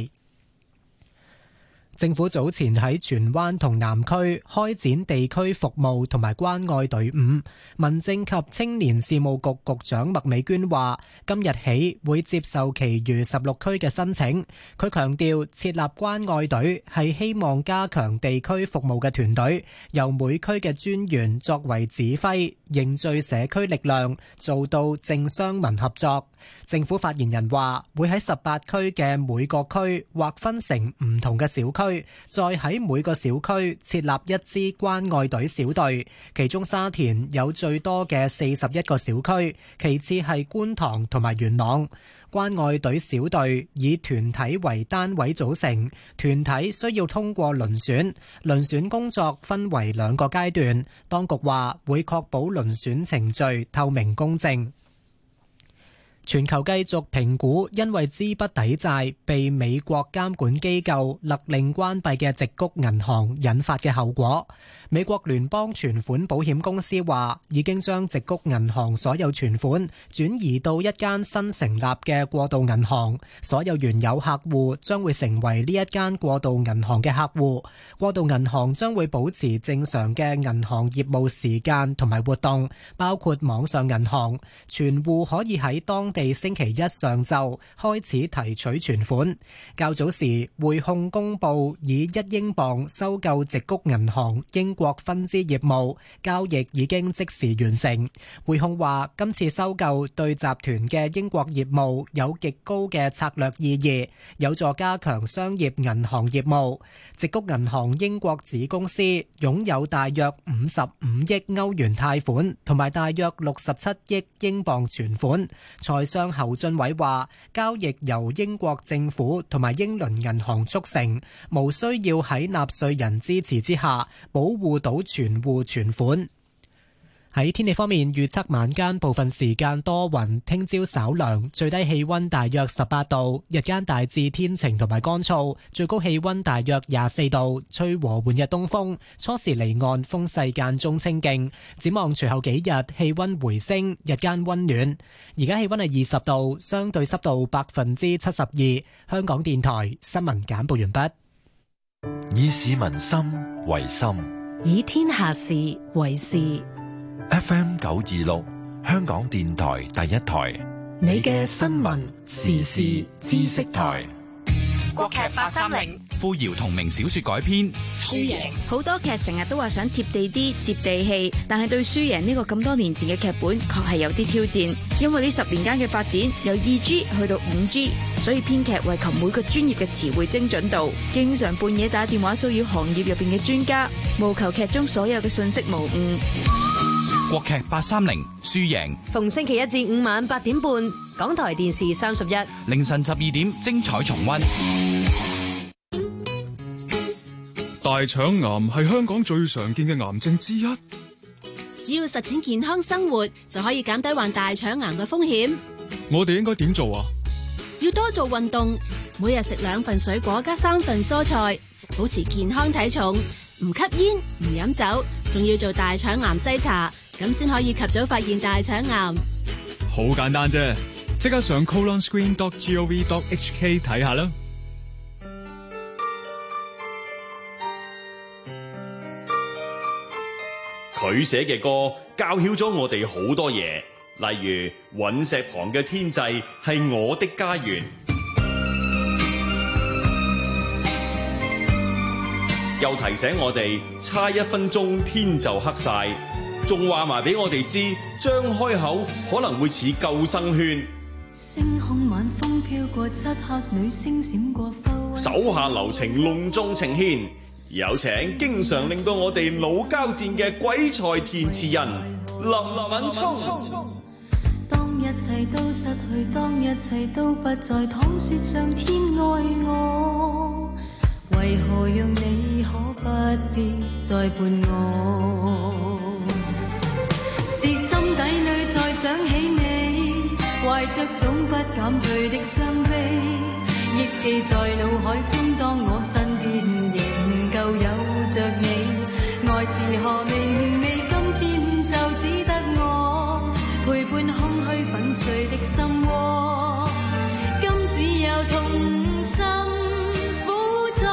政府早前喺荃灣同南區開展地區服務同埋關愛隊伍。民政及青年事務局局長麥美娟話：今日起會接受其餘十六區嘅申請。佢強調設立關愛隊係希望加強地區服務嘅團隊，由每區嘅專員作為指揮，凝聚社區力量，做到政商民合作。政府發言人話：會喺十八區嘅每個區劃分成唔同嘅小區，再喺每個小區設立一支關愛隊小隊。其中沙田有最多嘅四十一個小區，其次係觀塘同埋元朗。關愛隊小隊以團體為單位組成，團體需要通過遴選，遴選工作分為兩個階段。當局話會確保遴選程序透明公正。全球繼續評估因為資不抵債被美國監管機構勒令關閉嘅矽谷銀行引發嘅後果。美國聯邦存款保險公司話已經將矽谷銀行所有存款轉移到一間新成立嘅過渡銀行，所有原有客戶將會成為呢一間過渡銀行嘅客戶。過渡銀行將會保持正常嘅銀行業務時間同埋活動，包括網上銀行，存戶可以喺當地星期一上晝開始提取存款。較早時，匯控公佈以一英鎊收購矽谷銀行英國分支業務，交易已經即時完成。匯控話今次收購對集團嘅英國業務有極高嘅策略意義，有助加強商業銀行業務。矽谷銀行英國子公司擁有大約五十五億歐元貸款，同埋大約六十七億英鎊存款。財相侯俊偉話，交易由英國政府同埋英倫銀行促成，無需要喺納稅人支持之下保護到存戶存款。 喺天氣方面，預測晚間部分時間多雲，聽朝稍涼，最低氣溫大約十八度，日間大致天晴同埋乾燥，最高氣溫大約廿四度，吹和緩嘅東風，初時離岸風勢間中清勁。展望隨後幾日氣溫回升，日間溫暖。而家氣溫係二十度，相對濕度百分之七十二。香港電台新聞簡報完畢。 以市民心為心， 以天下事為事。 F M 九二六，香港電台第一台， 你嘅新聞時事知識台。 國劇八三零， 傅瑤同名小說改編。 輸贏， 好多劇成日都話想貼地啲、接地氣，但係對輸贏呢個咁多年前嘅劇本，確係有啲挑戰。因為呢十年間嘅發展，由二 G 去到五 G， 所以編劇為求每個專業嘅詞彙精準度，經常半夜打電話騷擾行業入邊嘅專家，務求劇中所有嘅信息無誤。 國劇八三零輸贏， 逢星期一至五晚八點半，港台電視三十一， 凌晨十二點精彩重溫。 大腸癌係香港最常見嘅癌症之一。 只要實踐健康生活，就可以減低患大腸癌嘅風險。 我哋應該點做啊？ 要多做運動，每日食兩份水果加三份蔬菜，保持健康體重，唔吸煙唔飲酒，仲要做大腸癌篩查，咁先可以及早發現大腸癌。 好簡單啫，即刻上 colon screen dot gov dot h k 睇下啦。 佢寫嘅歌教曉咗我哋好多嘢，例如隕石旁嘅天際係我的家園，又提醒我哋差一分鐘天就黑晒，仲話埋俾我哋知張開口可能會似救生圈。 星空晚風飄過，漆黑女星閃過浮， 手下留情隆重呈獻，有請經常令到我哋腦交戰嘅鬼才填詞人林敏聰。 當一切都失去，當一切都不再，倘說上天愛我，為何讓你可不必再伴我？是心底裏再想起你，懷着總不減退的傷悲，憶記在腦海中，當我身邊仍舊有着你，愛是何明媚，今天就只得我陪伴空虛粉碎的心窩，今只有痛心苦楚。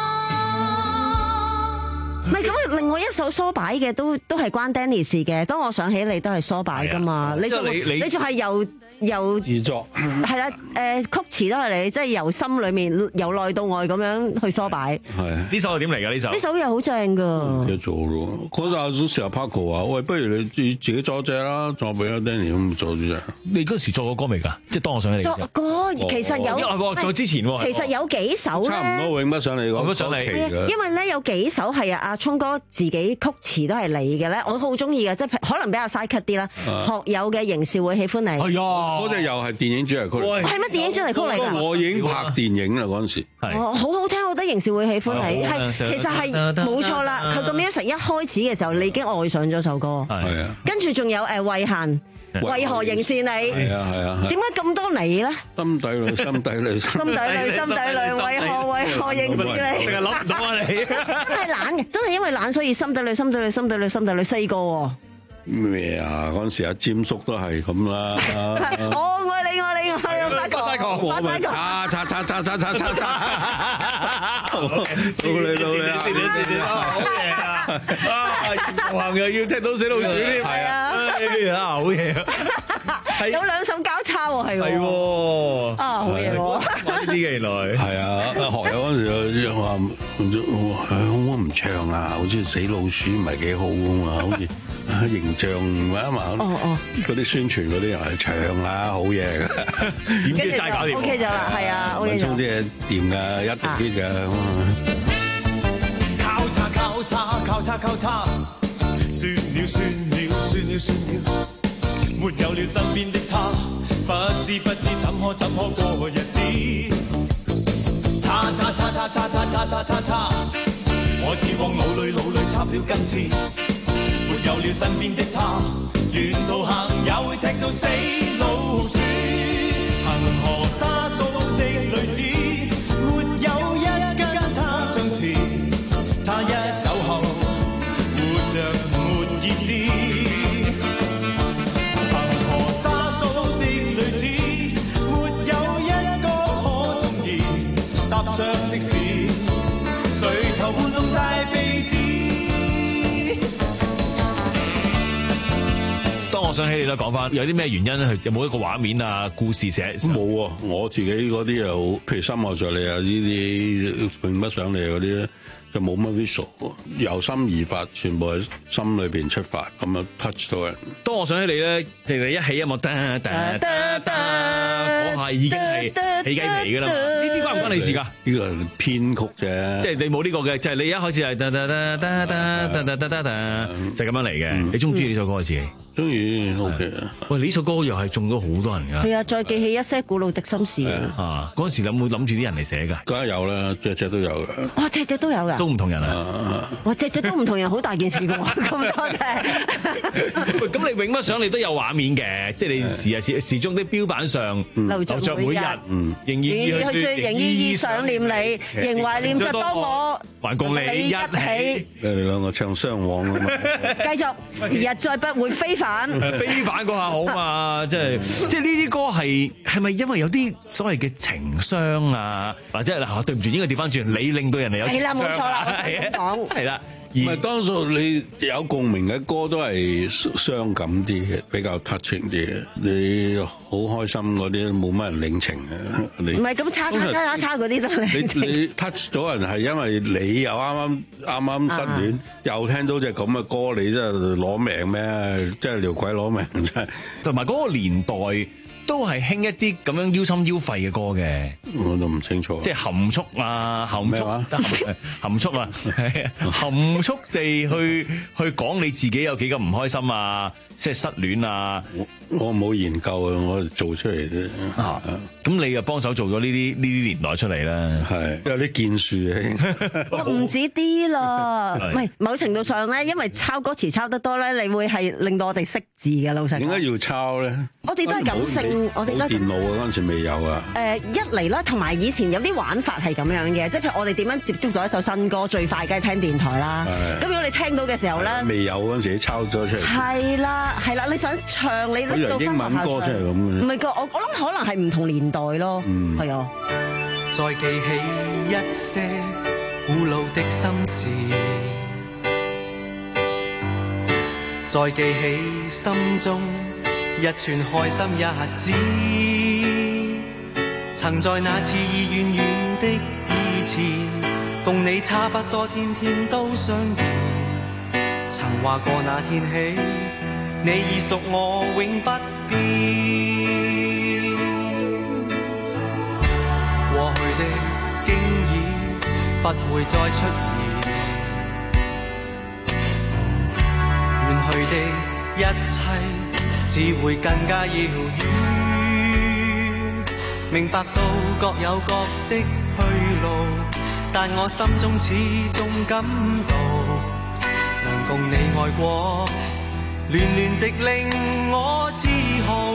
唔係咁，另外一首梳擺嘅都都係關 Danny 事嘅。當我想起你都係梳擺噶嘛，你仲你仲係由由自作係啦，誒曲詞都係你，即係由心裏面由內到外咁樣去梳擺。 係呢首係點嚟㗎？呢首呢首又好正㗎。 唔記得咗咯，嗰陣時成日 Paco 話：喂，不如你自自己作隻啦，作俾阿 Danny 咁作咗隻。 你嗰時作過歌未㗎？即係當我上起嚟。 作歌其實有， 哦，在之前喎。 其實有幾首咧。 差唔多永不上嚟講。 上嚟。 因為咧有幾首係啊阿聰哥自己曲詞都係你嘅咧，我好中意嘅，即係可能比較嘥 cut 啲啦。學友嘅仍是會喜歡你。 係啊，嗰隻又係電影主題曲。 係乜電影主題曲嚟㗎？ 我已經拍電影啦嗰陣時。 哦，好好聽，我覺得仍是會喜歡你。係其實係冇錯啦，佢個 music 一開始嘅時候，你已經愛上咗首歌。 係啊。跟住仲有誒遺憾。為何仍是你？ 係啊係啊。 點解咁多你咧？ 心底裏，心底裏， 心底裏，心底裏，為何為何仍是你？ 諗唔到啊你！ 真係懶嘅，真係因為懶，所以心底裏，心底裏，心底裏，心底裏四個喎。 咩啊？嗰陣時阿詹叔都係咁啦。 我愛你，愛你，愛你，發哥， 我咪叉叉叉叉叉叉叉叉。到你到你啊！ 好嘢啊！啊，遊行又要踢到死老鼠添，係啊！啊，好嘢啊！ 有兩手交叉喎，係喎。 係喎。 啊，好嘢喎！ 玩呢啲嘅原來。係啊，學友嗰陣時話可唔可唔唱啊？好似死老鼠唔係幾好㗎嘛，好似。形象啊嘛， 哦哦， 嗰啲宣傳嗰啲又係唱啦，好嘢㗎， 點知齋搞掂 ？O K 咗啦，係啊，O K 咗。 揾啲嘢掂㗎，一定啲㗎。 交叉交叉交叉交叉，算了算了算了算了，沒有了身邊的他，不知不知怎可怎可過日子。叉叉叉叉叉叉叉叉叉叉，我似往腦裏腦裏插了根刺。沒有了身邊的他，沿途行也會踢到死老鼠。行河沙數的女子，沒有一跟他相似。他一走後，活着沒意思。行河沙數的女子，沒有一個可中意。踏上的士，垂頭玩弄大鼻子。 當我想起你啦，講翻有啲咩原因咧？有冇一個畫面啊、故事寫？ 冇啊！我自己嗰啲又，譬如心愛着你啊，呢啲並不上嚟嗰啲咧，就冇乜 visual，由心而發，全部喺心裏邊出發，咁樣 touch 到人。 當我想起你咧，其實一起音樂，噠噠噠噠，嗰下已經係起雞皮㗎啦嘛。呢啲關唔關你事㗎？ 呢個係編曲啫， 即係你冇呢個嘅，就係你一開始係噠噠噠噠噠噠噠噠噠，就咁樣嚟嘅。你中唔中意呢首歌自己？ 中意 OK 啊！ 喂，呢首歌又係中咗好多人㗎。 係啊，再記起一些古老的心事啊！嗰陣時有冇諗住啲人嚟寫㗎？ 梗係有啦，隻隻都有嘅。 哇，隻隻都有㗎， 都唔同人啊！ 哇，隻隻都唔同人，好大件事㗎喎，咁多隻。 喂，咁你永不想你都有畫面嘅，即係你時啊時時鐘啲標板上留着每日， 仍然去説，仍依依想念你，仍懷念着當我還共你一起。 你哋兩個唱雙簧啊嘛！ 繼續，時日再不會非凡。 非凡嗰下好嘛，即係即係呢啲歌係係咪因為有啲所謂嘅情傷啊，或者嗱對唔住應該調翻轉，你令到人哋有情傷？係啦，冇錯啦，我想講係啦。 唔係多數你有共鳴嘅歌都係傷感啲嘅，比較 touching 啲嘅。你好開心嗰啲冇乜人領情嘅。你唔係咁叉叉叉叉叉嗰啲都領情。 你你 touch 咗人係因為你又啱啱啱啱失戀，啊、又聽到隻咁嘅歌，你真係攞命咩？真係撩鬼攞命真係。 同埋嗰個年代。都係興一啲咁樣腰心腰肺嘅歌嘅， 我都唔清楚。 即係含蓄啊，含蓄，含蓄啊，含蓄地去去講你自己有幾咁唔開心啊，即係失戀啊。 我我冇研究啊，我做出嚟啫。 啊，咁你又幫手做咗呢啲呢啲年代出嚟啦， 係有啲建樹嘅。 我唔止啲咯，唔係某程度上咧，因為抄歌詞抄得多咧，你會係令到我哋識字嘅。老實講， 點解要抄咧？ 我哋都係感性。我哋電腦啊，嗰陣時未有啊。 誒，一嚟啦，同埋以前有啲玩法係咁樣嘅，即係譬如我哋點樣接觸到一首新歌，最快梗係聽電台啦。咁如果你聽到嘅時候咧， 未有嗰陣時，抄咗出嚟。 係啦，係啦，你想唱你拎到英文歌出嚟咁嘅。 唔係個，我我諗可能係唔同年代咯。嗯，係啊。 再記起一些古老的心事，再記起心中一串開心日子，曾在那次已遠遠的以前，共你差不多天天都相見。曾話過那天起，你已屬我永不變。過去的經已不會再出現，遠去的一切只會更加遙遠，明白到各有各的去路，但我心中始終感到，能共你愛過，暖暖的令我自豪。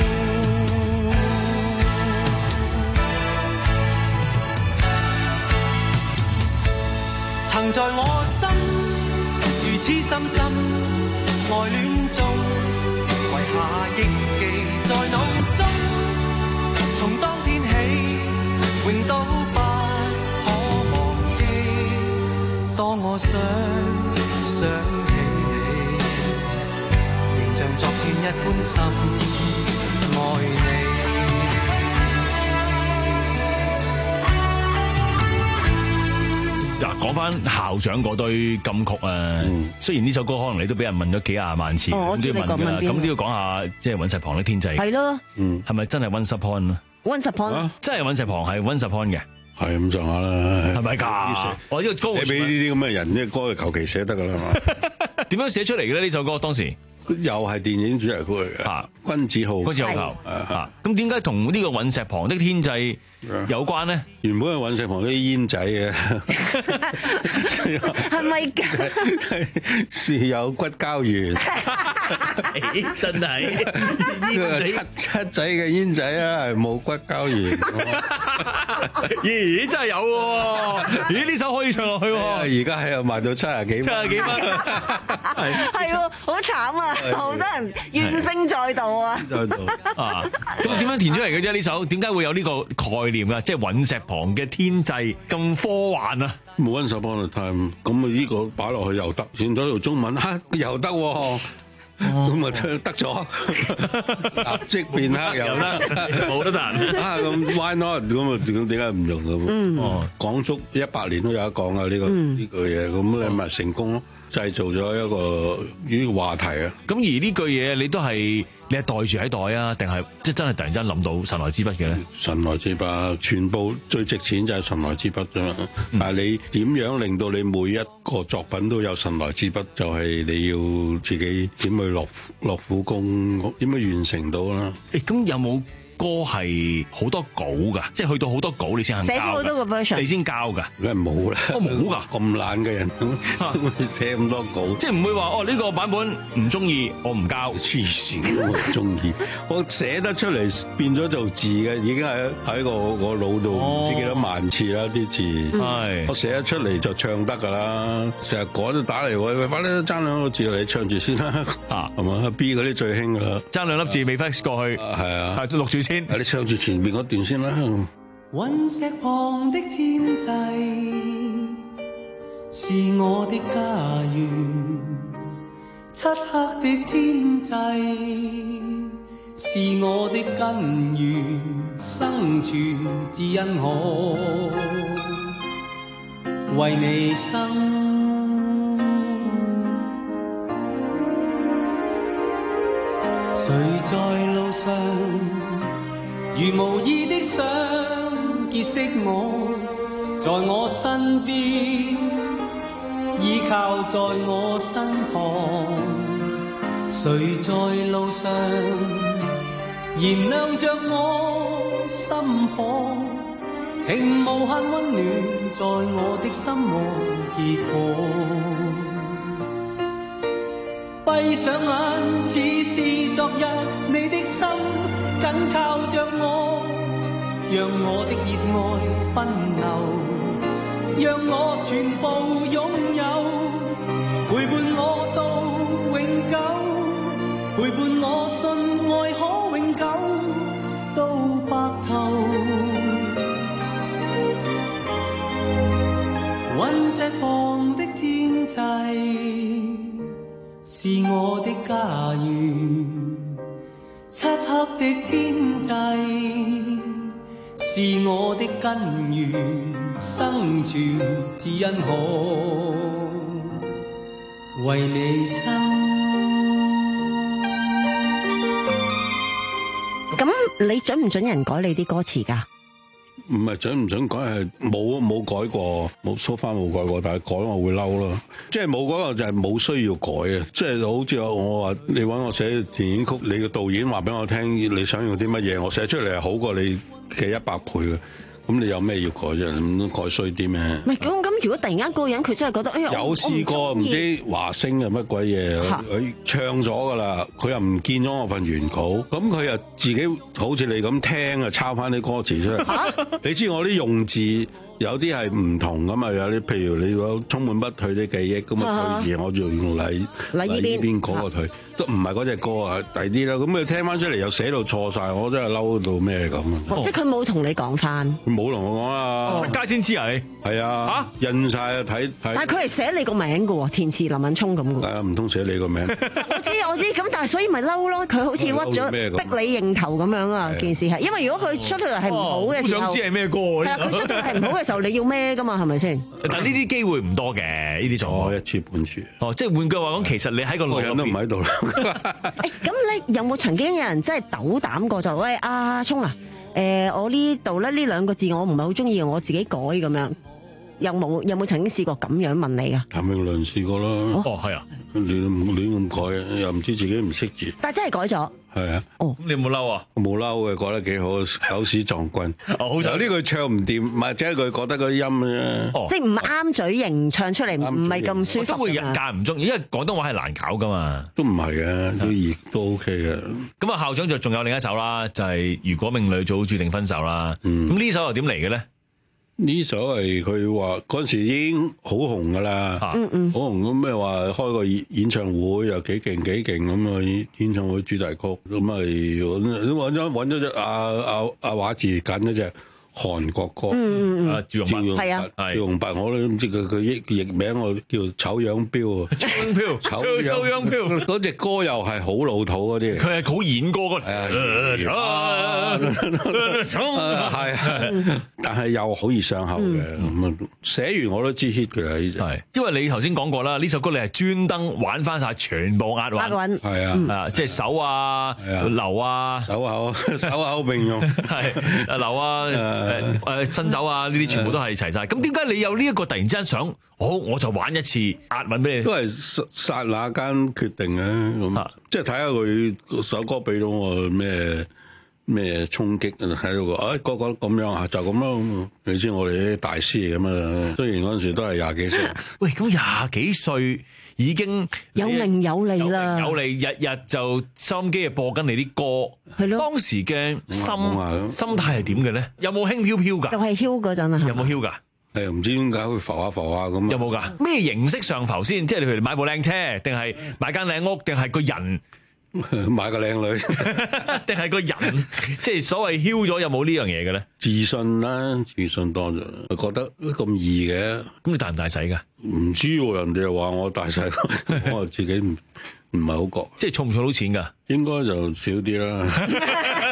曾在我心如此深深愛戀中，遺下憶記在腦中，從當天起永都不可忘記。當我想想起你，仍像昨天一般深愛你。 嗱，講翻校長嗰堆金曲啊，嗯、雖然呢首歌可能你都俾人問咗幾廿萬次，咁、哦、都要問㗎啦，咁都要講下即係隕石旁的天際。 係咯， 嗯， 係咪真係 Once Upon 啊 ？Once Upon，啊、真係隕石旁係 Once Upon 嘅， 係咁上下啦， 係咪㗎？我呢個歌你俾呢啲咁嘅人，呢個歌就求其寫得㗎啦嘛。 點樣寫出嚟嘅咧？呢首歌當時又係電影主題曲嚟嘅， 嚇君子好君子好逑啊！咁點解同呢個隕石旁的天際有關呢？ 原本係隕石旁啲煙仔嘅， 係咪㗎？ 樹有骨膠原， 真係七七仔嘅煙仔啊，係冇骨膠原。 咦，真係有喎！咦，呢首可以唱落去喎！ 而家喺度賣到七廿幾蚊， 七廿幾蚊， 係係喎，好慘啊！好多人怨聲載道啊！ 載道啊！咁點樣填出嚟嘅啫？呢首點解會有呢個概念啊？即係隕石旁嘅天際咁科幻啊！ 冇 Once Upon a Time，咁啊呢個擺落去又得，轉咗做中文嚇又得喎。咁啊得咗，立即變黑又得， 冇得彈啊！咁 why not？咁啊點點解唔用咁？嗯，講足一百年都有得講啊！呢個呢句嘢，咁你咪成功咯，製造咗一個呢個話題啊！ 咁而呢句嘢你都係你係袋住喺袋啊，定係即係真係突然間諗到神來之筆嘅咧？ 神來之筆，全部最值錢就係神來之筆啫嘛！但係你點樣令到你每一個作品都有神來之筆，就係你要自己點去落落苦功，點樣完成到啦？ 誒，咁有冇歌係好多稿㗎？即係去到好多稿你先肯交㗎？ 寫咗好多個 version， 你先交㗎？ 梗係冇啦！ 我冇㗎， 咁懶嘅人寫咁多稿， 即係唔會話哦呢個版本唔中意，我唔交。 黐線，我唔中意，我寫得出嚟變咗做字嘅，已經係喺個個腦度唔知幾多萬次啦啲字。係我寫得出嚟就唱得㗎啦，成日趕都打嚟喂喂，快啲爭兩個字你唱住先啦。啊，係嘛 B 嗰啲最興㗎啦， 爭兩粒字未 fix 過去。係啊，係錄住先。 你唱住前面嗰段先啦。 隕石旁的天際是我的家園，漆黑的天際是我的根源，生存只因可為你生。誰在路上如無意的想結識我，在我身邊，依靠在我身旁。誰在路上燃亮着我心火，聽無限溫暖在我的心窩結果。閉上眼，似是昨日，你的心緊靠着我，讓我的熱愛奔流，讓我全部擁有，陪伴我到永久，陪伴我信愛可永久到白頭。隕石旁的天際是我的家園，漆黑的天際是我的根源，生存只因可為你生。 咁你準唔準人改你啲歌詞㗎？ 唔係準唔準改，係冇冇改過，冇 so far冇改過，但係改我會嬲咯。即係冇改過就係冇需要改嘅。即係好似我話你揾我寫電影曲，你個導演話俾我聽你想用啲乜嘢，我寫出嚟係好過你嘅一百倍嘅。咁你有咩要改啫？咁改衰啲咩？ 唔係咁咁，如果突然間嗰個人佢真係覺得，哎呀， 有試過唔知華星係乜鬼嘢，佢唱咗噶啦，佢又唔見咗我份原稿，咁佢又自己好似你咁聽啊，抄翻啲歌詞出嚟。你知我啲用字有啲係唔同噶嘛？有啲譬如你講充滿不退啲記憶咁啊，退字我就用禮禮呢邊嗰個退，都唔係嗰隻歌啊，第啲啦。咁佢聽翻出嚟又寫到錯晒，我真係嬲到咩咁啊！ 即係佢冇同你講翻， 佢冇同我講啊， 出街先知啊你係啊，印晒啊睇睇。 但係佢係寫你個名噶喎，填詞林敏聰咁噶。 係啊，唔通寫你個名？ 我知我知，咁但係所以咪嬲咯，佢好似屈咗逼你認頭咁樣啊！件事係，因為如果佢出到嚟係唔好嘅時候， 想知係咩歌？ 係啊，佢出到嚟係唔好嘅時候，你要咩噶嘛？係咪先？ 但係呢啲機會唔多嘅，呢啲狀況一次半次。 哦，即係換句話講，其實你喺個腦入邊都唔喺度啦。 誒，咁你有冇曾經有人真係斗膽過就喂阿聰啊？誒，我呢度咧呢兩個字我唔係好中意，我自己改咁樣。有冇有冇曾經試過咁樣問你啊？ 譚詠麟試過啦。 哦，係啊， 亂亂咁改，又唔知自己唔識字。 但係真係改咗。 係啊。 哦， 咁你有冇嬲啊？ 冇嬲嘅，覺得幾好，狗屎撞棍。 哦，好彩呢句唱唔掂，唔係即係佢覺得個音咧， 即係唔啱嘴型，唱出嚟唔係咁舒服。 我都會間唔中，因為廣東話係難搞噶嘛。 都唔係嘅，都易都 OK 嘅。 咁啊，校長就仲有另一首啦，就係、是、如果命裏早注定分手啦。咁呢、嗯、首又點嚟嘅咧？ 呢首係佢話嗰陣時已經好紅噶啦，好、嗯、紅咁咩話開個演唱會又幾勁幾勁咁啊！演唱會主題曲咁咪揾咗揾咗隻阿阿阿華字揀咗隻韓國歌， 嗯嗯趙容弼係啊， 趙容弼我都唔知佢佢譯譯名我叫醜樣標啊， 醜樣標，醜醜樣標嗰隻歌又係好老土嗰啲， 佢係好演歌嗰啲，係但係又好易上口嘅，咁啊寫完我都知 hit 嘅啦，呢隻係，因為你頭先講過啦，呢首歌你係專登玩翻晒全部押韻， 係啊， 啊即係手啊、流啊、 手口、手口並用， 係啊流啊。誒誒，伸手啊！呢啲全部都係齊晒。咁點解你有呢一個突然之間想，好我就玩一次押韻俾你？ 都係剎那間決定嘅，咁即係睇下佢首歌俾到我咩咩衝擊，喺度個誒個個咁樣啊，就咁咯。你知我哋啲大師嚟噶嘛？雖然嗰陣時都係廿幾歲。 喂，咁廿幾歲已經有名有利啦， 有利日日就收音機啊播緊你啲歌，係咯。當時嘅心心態係點嘅咧？有冇輕飄飄噶？ 就係飄嗰陣啊！ 有冇飄噶？ 誒，唔知點解會浮下浮下咁。 有冇噶？咩形式上浮先？即係你譬如買部靚車，定係買間靚屋，定係個人？ 買個靚女， 定係個人，即係所謂囂咗，有冇呢樣嘢嘅咧？ 自信啦，自信多咗，覺得咁易嘅。 咁你大唔大使噶？ 唔知喎，人哋又話我大使，我自己唔唔係好覺。 即係儲唔儲到錢噶？ 應該就少啲啦。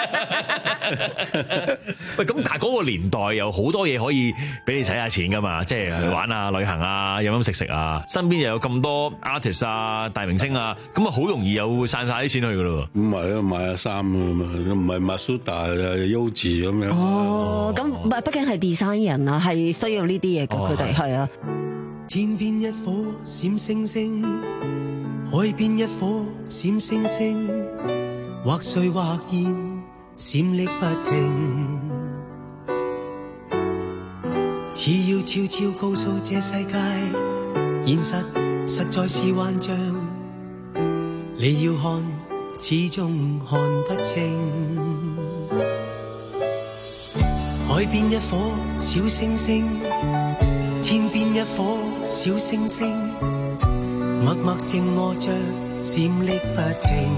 喂，咁但係嗰個年代有好多嘢可以俾你使下錢噶嘛，即係去玩啊、旅行啊、飲飲食食啊，身邊又有咁多 artist 啊、大明星啊，咁啊好容易又會散晒啲錢去噶咯。 唔係啊，買下衫啊嘛，唔係 Masuda 係 U 字咁樣。 哦，咁唔係，畢竟係 design 人啊，係需要呢啲嘢噶，佢哋係啊。 天邊一顆閃星星，海邊一顆閃星星，或碎或現，閃爍不停。只要悄悄告訴這世界，現實實在是幻象。你要看，始終看不清。海邊一顆小星星，天邊一顆小星星，默默靜臥着，閃爍不停。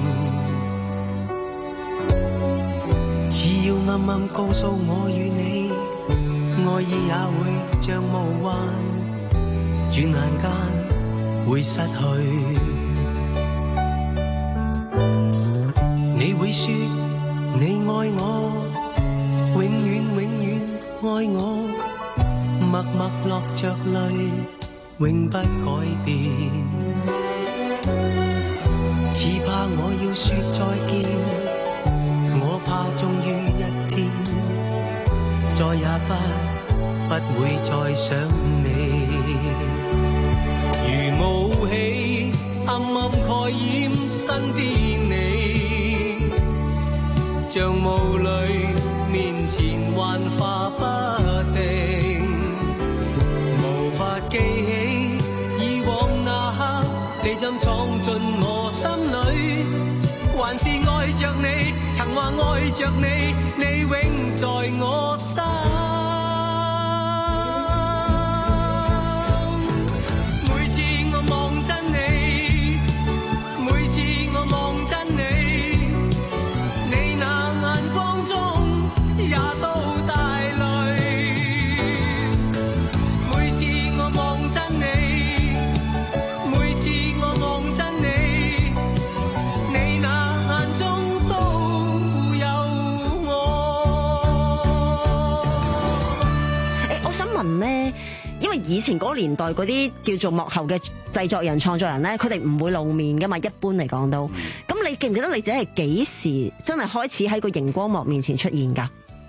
只要暗暗告訴我與你，愛意也會像夢幻，轉眼間會失去。你會說你愛我，永遠永遠愛我，默默落着淚，永不改變。只怕我要說再見，我怕終於一天，再也不不會再想你。如霧氣暗暗蓋掩身邊你，像霧裏面前幻化不定，無法記起以往那刻你怎闖進我心裏，還是愛着你，曾話愛着你，你永在我心。每次我望真你，每次我望真你，你那眼光中也都帶淚。每次我望真你，每次我望真你，你那眼中都有我。 誒，我想問咧，因為以前嗰個年代嗰啲叫做幕後嘅製作人、創作人咧，佢哋唔會露面噶嘛，一般嚟講都。咁你記唔記得你自己係幾時真係開始喺個熒光幕面前出現㗎？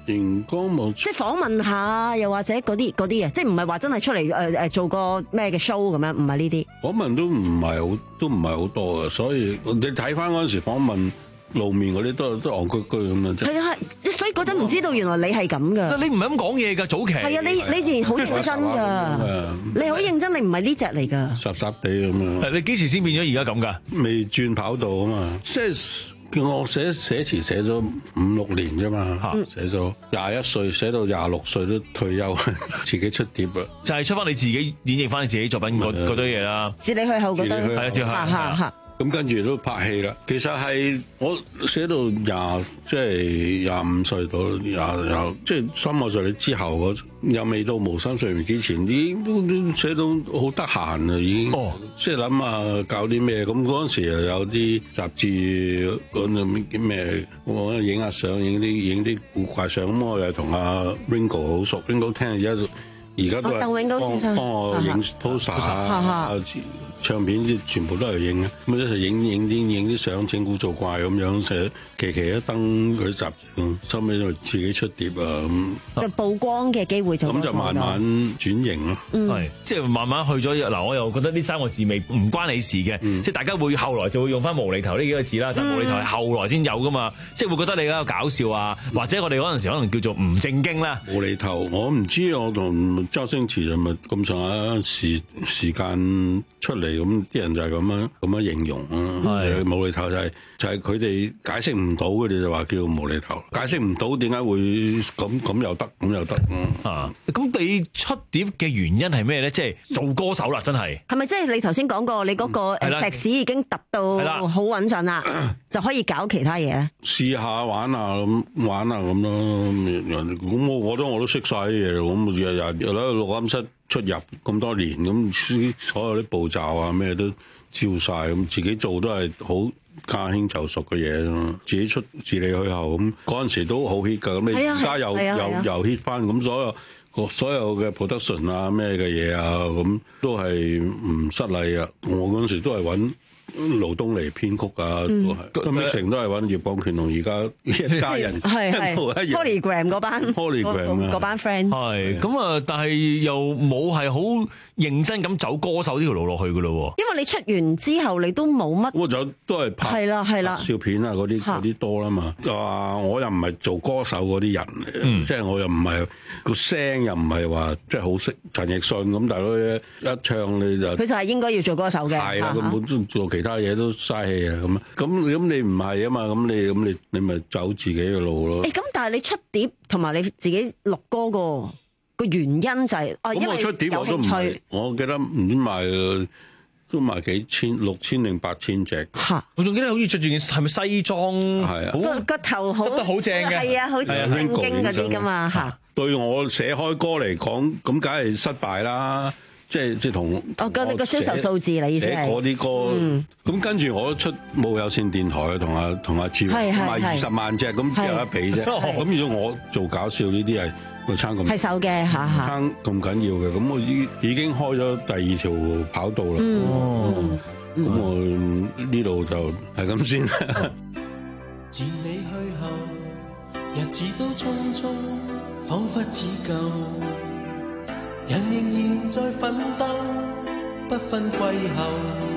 熒光幕即係訪問下，又或者嗰啲嗰啲啊，即係唔係話真係出嚟誒誒做個咩嘅 show 咁樣，唔係呢啲訪問都唔係好，都唔係好多嘅，所以你睇翻嗰陣時訪問露面嗰啲都都戇居居咁樣。 係啊，所以嗰陣唔知道原來你係咁噶。 你唔係咁講嘢㗎，早期係啊，你你以前好認真㗎，你好認真，你唔係呢隻嚟㗎。 霎霎地咁樣。 你幾時先變咗而家咁㗎？ 未轉跑道啊嘛，即係。叫我寫寫詞寫咗五六年啫嘛，寫咗廿一歲寫到廿六歲都退休，自己出碟啦， 就係出翻你自己演繹翻你自己作品嗰嗰堆嘢啦。 自你去後嗰堆， 係啊，接下咁跟住都拍戲啦。其實係我寫到廿即係廿五歲到廿廿，即係深愛在你之後嗰，又未到無心睡眠之前，已經都都寫到好得閒啦，已經。哦，即係諗下搞啲咩？咁嗰陣時又有啲雜誌嗰啲咩，我影下相，影啲影啲古怪相。咁我又同阿 Ringo 好熟 ，Ringo 聽而家而家都係鄧永高先生幫我影 poster 啊。唱片啲全部都係影嘅，咁一齊影影啲影啲相，整蠱做怪咁樣寫，期期一登嗰啲雜誌，收尾就自己出碟啊咁。 就曝光嘅機會就咁就慢慢轉型咯， 係即係慢慢去咗嗱。我又覺得呢三個字未唔關你事嘅，嗯、即係大家會後來就會用翻無厘頭呢幾個字啦。但係無厘頭係後來先有噶嘛，嗯、即係會覺得你喺度搞笑啊，或者我哋嗰陣時可能叫做唔正經啦。 無厘頭，我唔知我同周星馳係咪咁上下時時間出嚟。咁啲人就係咁樣咁樣形容啊，無厘頭就係就係佢哋解釋唔到，佢哋就話叫無厘頭，解釋唔到點解會咁咁又得咁又得啊？咁你出碟嘅原因係咩咧？即係做歌手啦，真係係咪即係你頭先講過你嗰個石屎已經揼到好穩陣啦，就可以搞其他嘢咧？ 試下玩下咁玩下咁咯，咁我我覺得我都識晒啲嘢，咁日日日喺錄音室出入咁多年，咁所有啲步驟啊咩都照晒，咁自己做都係好駕輕就熟嘅嘢咯。自己出自你去後，咁嗰陣時都好 hit 㗎，咁你而家又又又 hit 翻，咁所有個所有嘅 production 啊咩嘅嘢啊，咁都係唔失禮啊。我嗰陣時都係揾盧東尼編曲啊，嗯、都係，咁成都係揾葉廣權同而家一家人係係 Polygram 嗰班 Polygram 嗰班 friend 係咁啊，但係又冇係好認真咁走歌手呢條路落去㗎咯。 因為你出完之後，你都冇乜， 我就都係拍係啦係啦笑片啊嗰啲嗰啲多啦嘛。啊，我又唔係做歌手嗰啲人嚟，嗯、即係我又唔係個聲又唔係話即係好識陳奕迅咁，大佬一唱你就佢就係應該要做歌手嘅。 係啦，佢本做其他嘢都嘥氣啊咁啊，咁咁你唔係啊嘛，咁你咁你你咪走自己嘅路咯。 誒，咁但係你出碟同埋你自己錄歌個個原因就係啊，因為有興趣。 我記得唔知賣都賣幾千六千定八千隻。 嚇！ 我仲記得好似着住件係咪西裝？係啊， 個個頭好執得好正嘅， 係啊，好正經嗰啲噶嘛嚇。 對我寫開歌嚟講，咁梗係失敗啦。即係即係同哦，個你個銷售數字你意思係寫嗰啲歌，咁跟住我都出冇有線電台同阿同阿志賣二十萬隻，咁有得比啫。咁如果我做搞笑呢啲係個撐咁係手嘅嚇嚇， 撐咁緊要嘅，咁我已已經開咗第二條跑道啦。哦，咁我呢度就係咁先啦。 自你去後，日子都匆匆，彷彿只舊。人仍然在奮鬥，不分歸後。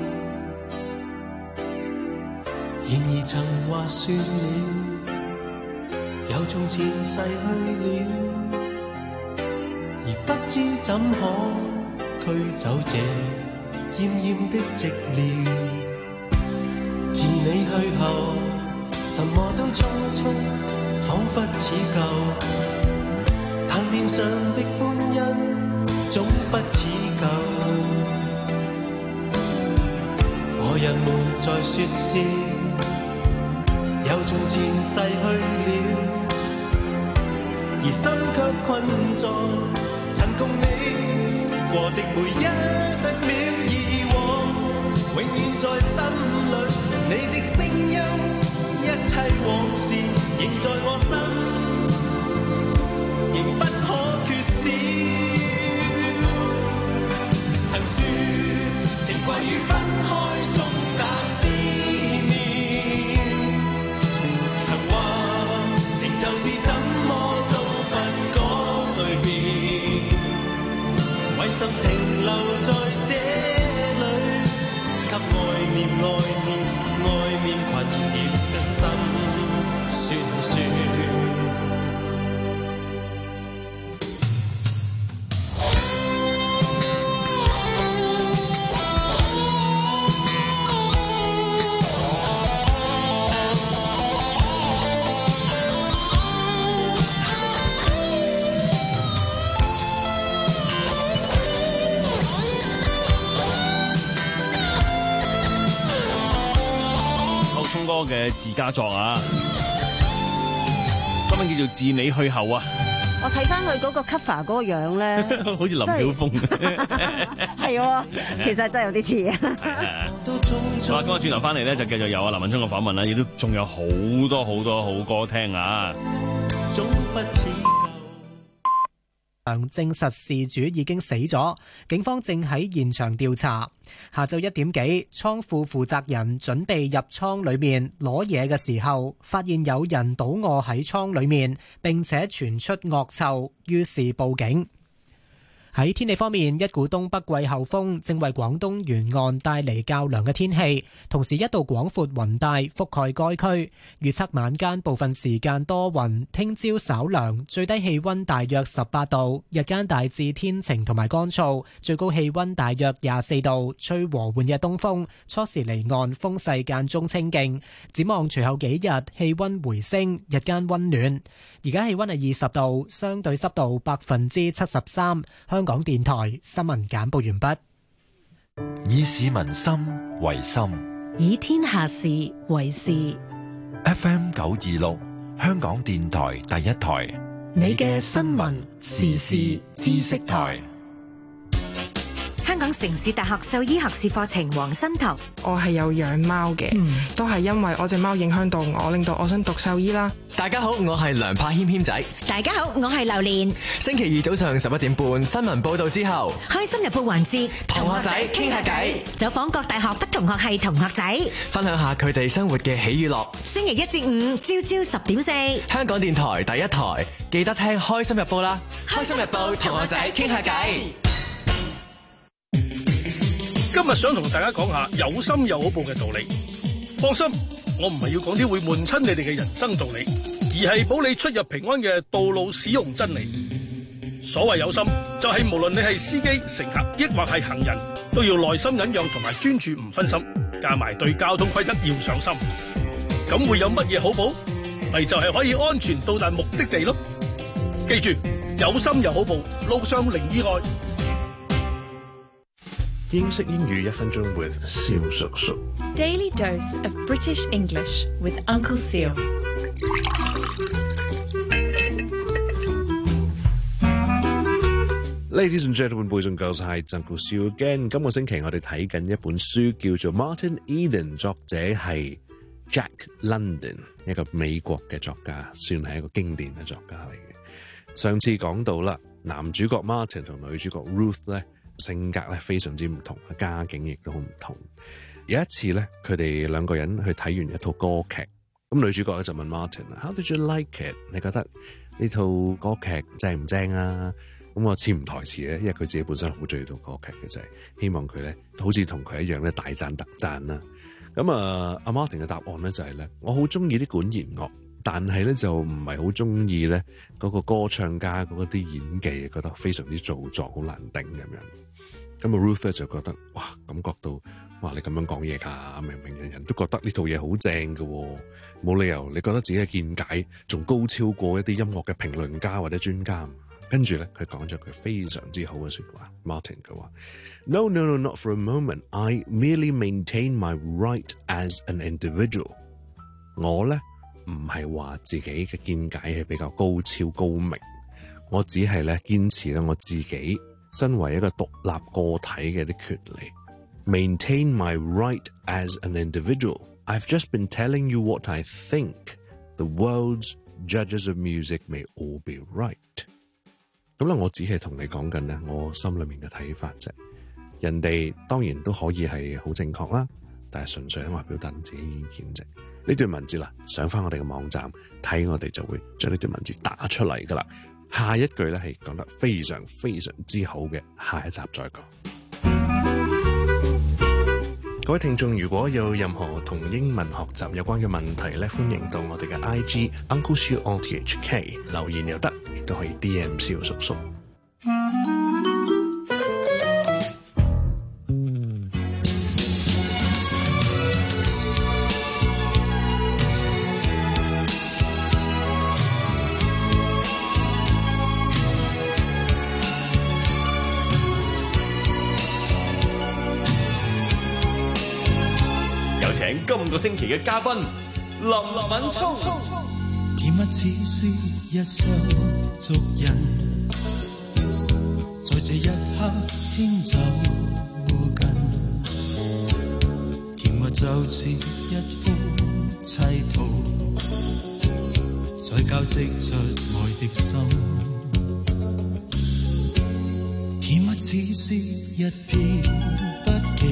然而曾話算了，有從前逝去了，而不知怎可驅走這厭厭的寂寥。自你去後，什麼都匆匆，彷彿似舊，但面上的歡欣總不似舊，和人們在説笑，有從前逝去了，而心卻困在曾共你過的每一秒，以往永遠在心裏，你的聲音，一切往事仍在我心，仍不可缺少。說情掛於分開中那思念，曾話情就是怎麼都心停留在這裏，給愛念愛念愛念困擾的心酸酸。 聰哥嘅自家作啊，今日叫做自你去後啊。 我睇翻佢嗰個 cover 嗰個樣咧， 好似林曉峰， 係喎，其實真係有啲似啊。 好啦，咁我轉頭翻嚟咧，就繼續有啊林敏驄嘅訪問啦，亦都仲有好多好多好歌聽啊。 總不似證實事主已經死咗，警方正喺現場調查。下晝一點幾，倉庫負責人準備入倉裏面攞嘢嘅時候，發現有人倒卧喺倉裏面，並且傳出惡臭，於是報警。喺天氣方面，一股東北季候風正為廣東沿岸帶嚟較涼嘅天氣，同時一道廣闊雲帶覆蓋該區。預測晚間部分時間多雲，聽朝稍涼，最低氣溫大約十八度，日間大致天晴同埋乾燥，最高氣溫大約廿四度，吹和緩嘅東風，初時離岸風勢間中清勁。展望隨後幾日氣溫回升，日間溫暖。而家氣溫係二十度，相對濕度百分之七十三。香港電台新聞簡報完畢。 以市民心為心， 以天下事為事。 F M 九二六，香港電台第一台， 你嘅新聞時事知識台。 香港城市大學獸醫學士課程黃新彤， 我係有養貓嘅，嗯、都係因為我隻貓影響到我，令到我想讀獸醫啦。 大家好，我係梁柏謙謙仔。 大家好，我係榴蓮。 星期二早上十一點半新聞報道之後， 開心日報環節， 同學仔傾下偈， 走訪各大學不同學系同學仔， 分享下佢哋生活嘅喜與樂。 星期一至五朝朝十點四， 香港電台第一台，記得聽開心日報啦！開心日報同學仔傾下偈。 今日想同大家講下有心有好報嘅道理。放心，我唔係要講啲會悶親你哋嘅人生道理，而係保你出入平安嘅道路使用真理。所謂有心，就係無論你係司機、乘客，抑或係行人，都要耐心忍讓同埋專注唔分心，加埋對交通規則要上心。咁會有乜嘢好報？咪就係可以安全到達目的地咯。記住，有心有好報，路上零意外。 英式英語一分鐘 with 蕭叔叔。 Daily dose of British English with Uncle Seal。 Ladies and gentlemen, boys and girls, hi, it's Uncle Seal again。今個星期我哋睇緊一本書，叫做 Martin Eden， 作者係 Jack London， 一個美國嘅作家，算係一個經典嘅作家嚟嘅。上次講到啦，男主角 Martin 同女主角 Ruth 咧，性格咧非常之唔同，家境亦都好唔同。有一次咧，佢哋兩個人去睇完一套歌劇，咁女主角咧就問 Martin：How did you like it？ 你覺得呢套歌劇正唔正啊？咁我潛唔台詞咧，因為佢自己本身好中意套歌劇嘅，就係、是、希望佢咧好似同佢一樣咧大讚特讚啦。咁啊，阿 Martin 嘅答案咧就係、是、咧，我好中意啲管弦樂，但係咧就唔係好中意咧嗰個歌唱家嗰啲演技，覺得非常之做作，好難頂咁樣。咁啊 Ruth 就覺得哇，感覺到哇，你咁樣講嘢㗎，明明人人都覺得呢套嘢好正嘅，冇理由你覺得自己嘅見解仲高超過一啲音樂嘅評論家或者專家。跟住咧，佢講咗句非常之好嘅説話 ，Martin 佢話 ：No, no, no, not for a moment. I merely maintain my right as an individual。我咧唔係話自己嘅見解係比較高超高明，我只係咧堅持咧我自己身為一個獨立個體嘅啲權利。Maintain my right as an individual. I've just been telling you what I think. The world's judges of music may all be right。咁咧，我只係同你講緊咧，我心裏面嘅睇法啫。人哋當然都可以係好正確啦，但係純粹我係表達自己意見啫。呢段文字啦，上翻我哋嘅網站睇，我哋就會將呢段文字打出嚟噶啦。 下一句咧係講得非常非常之好嘅，下一集再講。各位聽眾，如果有任何同英文學習有關嘅問題咧，歡迎到我哋嘅 I G Uncle Siu O T H K 留言又得，亦都可以 D M 蕭叔叔。 今個星期嘅嘉賓林敏聰， 甜蜜似是一雙足印，在這一刻輕走近，甜蜜就似一幅砌圖，在交織出愛的心，甜蜜似是一片筆記，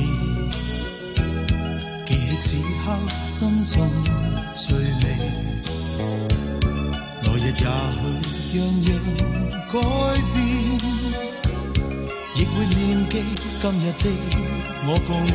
此刻心中趣味，來日也許樣樣改變，亦會念記今日的我共你，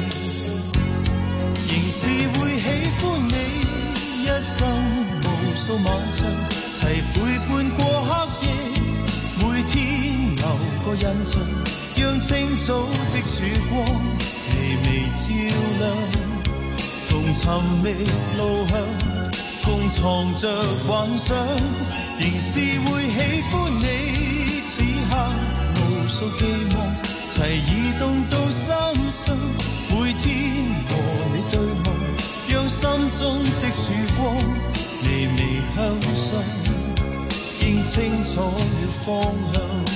仍是會喜歡你，一生無數晚上齊陪伴過黑夜，每天留個印象，讓清早的曙光微微照亮，共尋覓路向，共藏着幻想，仍是會喜歡你。此刻無數寄望，齊移動到心上，每天和你對望，讓心中的曙光微微向上，認清楚了方向。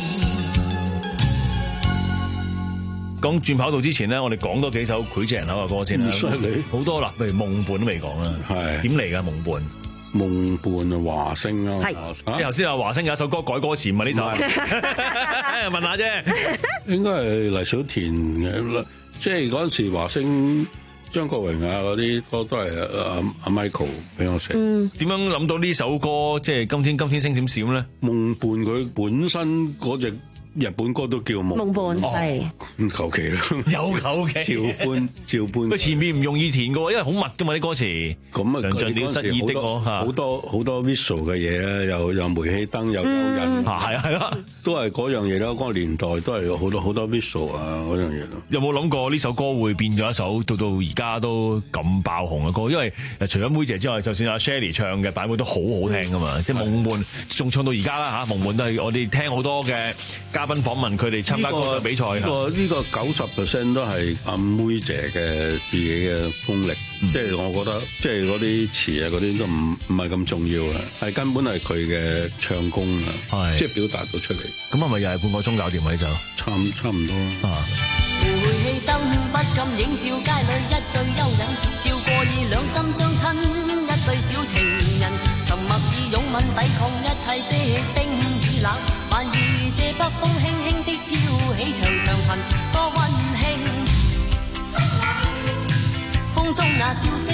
講轉跑道之前咧，我哋講多幾首膾炙人口嘅歌先啦。好多啦，譬如夢伴都未講啦。係點嚟㗎？夢伴， 夢伴啊，華星啊。係即係頭先話華星有一首歌改歌詞，唔係呢首。問下啫。 應該係黎小田嘅，即係嗰陣時華星、張國榮啊嗰啲歌都係阿阿 Michael 俾我寫。 嗯。點樣諗到呢首歌？即係今天今天星閃閃咧？ 夢伴佢本身嗰隻日本歌都叫夢夢伴，係求其啦， 有求其照搬照搬。 佢前面唔容易填嘅喎，因為好密㗎嘛啲歌詞。 咁啊， 詳盡了失意的我嚇， 好多好多 visual 嘅嘢咧，又又煤氣燈，又有人， 係啊係啦， 都係嗰樣嘢啦。嗰個年代都係有好多好多 visual 啊嗰樣嘢咯。 有冇諗過呢首歌會變咗一首到到而家都咁爆紅嘅歌？因為除咗妹姐之外，就算阿 Shelly 唱嘅版本都好好聽㗎嘛。即係夢伴仲唱到而家啦嚇，夢伴都係我哋聽好多嘅嘉賓訪問佢哋參加過比賽。 呢個呢個九十 percent 都係阿妹姐嘅自己嘅功力，即係我覺得即係嗰啲詞啊嗰啲都唔唔係咁重要啊，係根本係佢嘅唱功啊，即係表達到出嚟。 咁係咪又係半個鐘搞掂咪就？ 差差唔多啊。 煤氣燈不禁映照街裏一對幽隱，照過以兩心相親一對小情人，沉默以擁吻抵抗一切的冰與冷，萬遇這北風輕輕的飄起長長裙，多溫馨。風中那笑聲，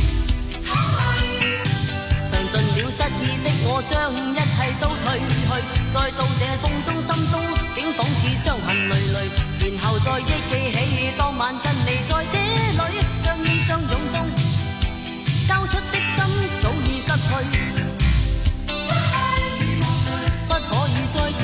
嘗盡了失意的我，將一切都退去，再到這風中心中竟仿似傷痕累累，然後再憶記起當晚跟你在這裏，將衣相擁中交出的心早已失去，不可以再追。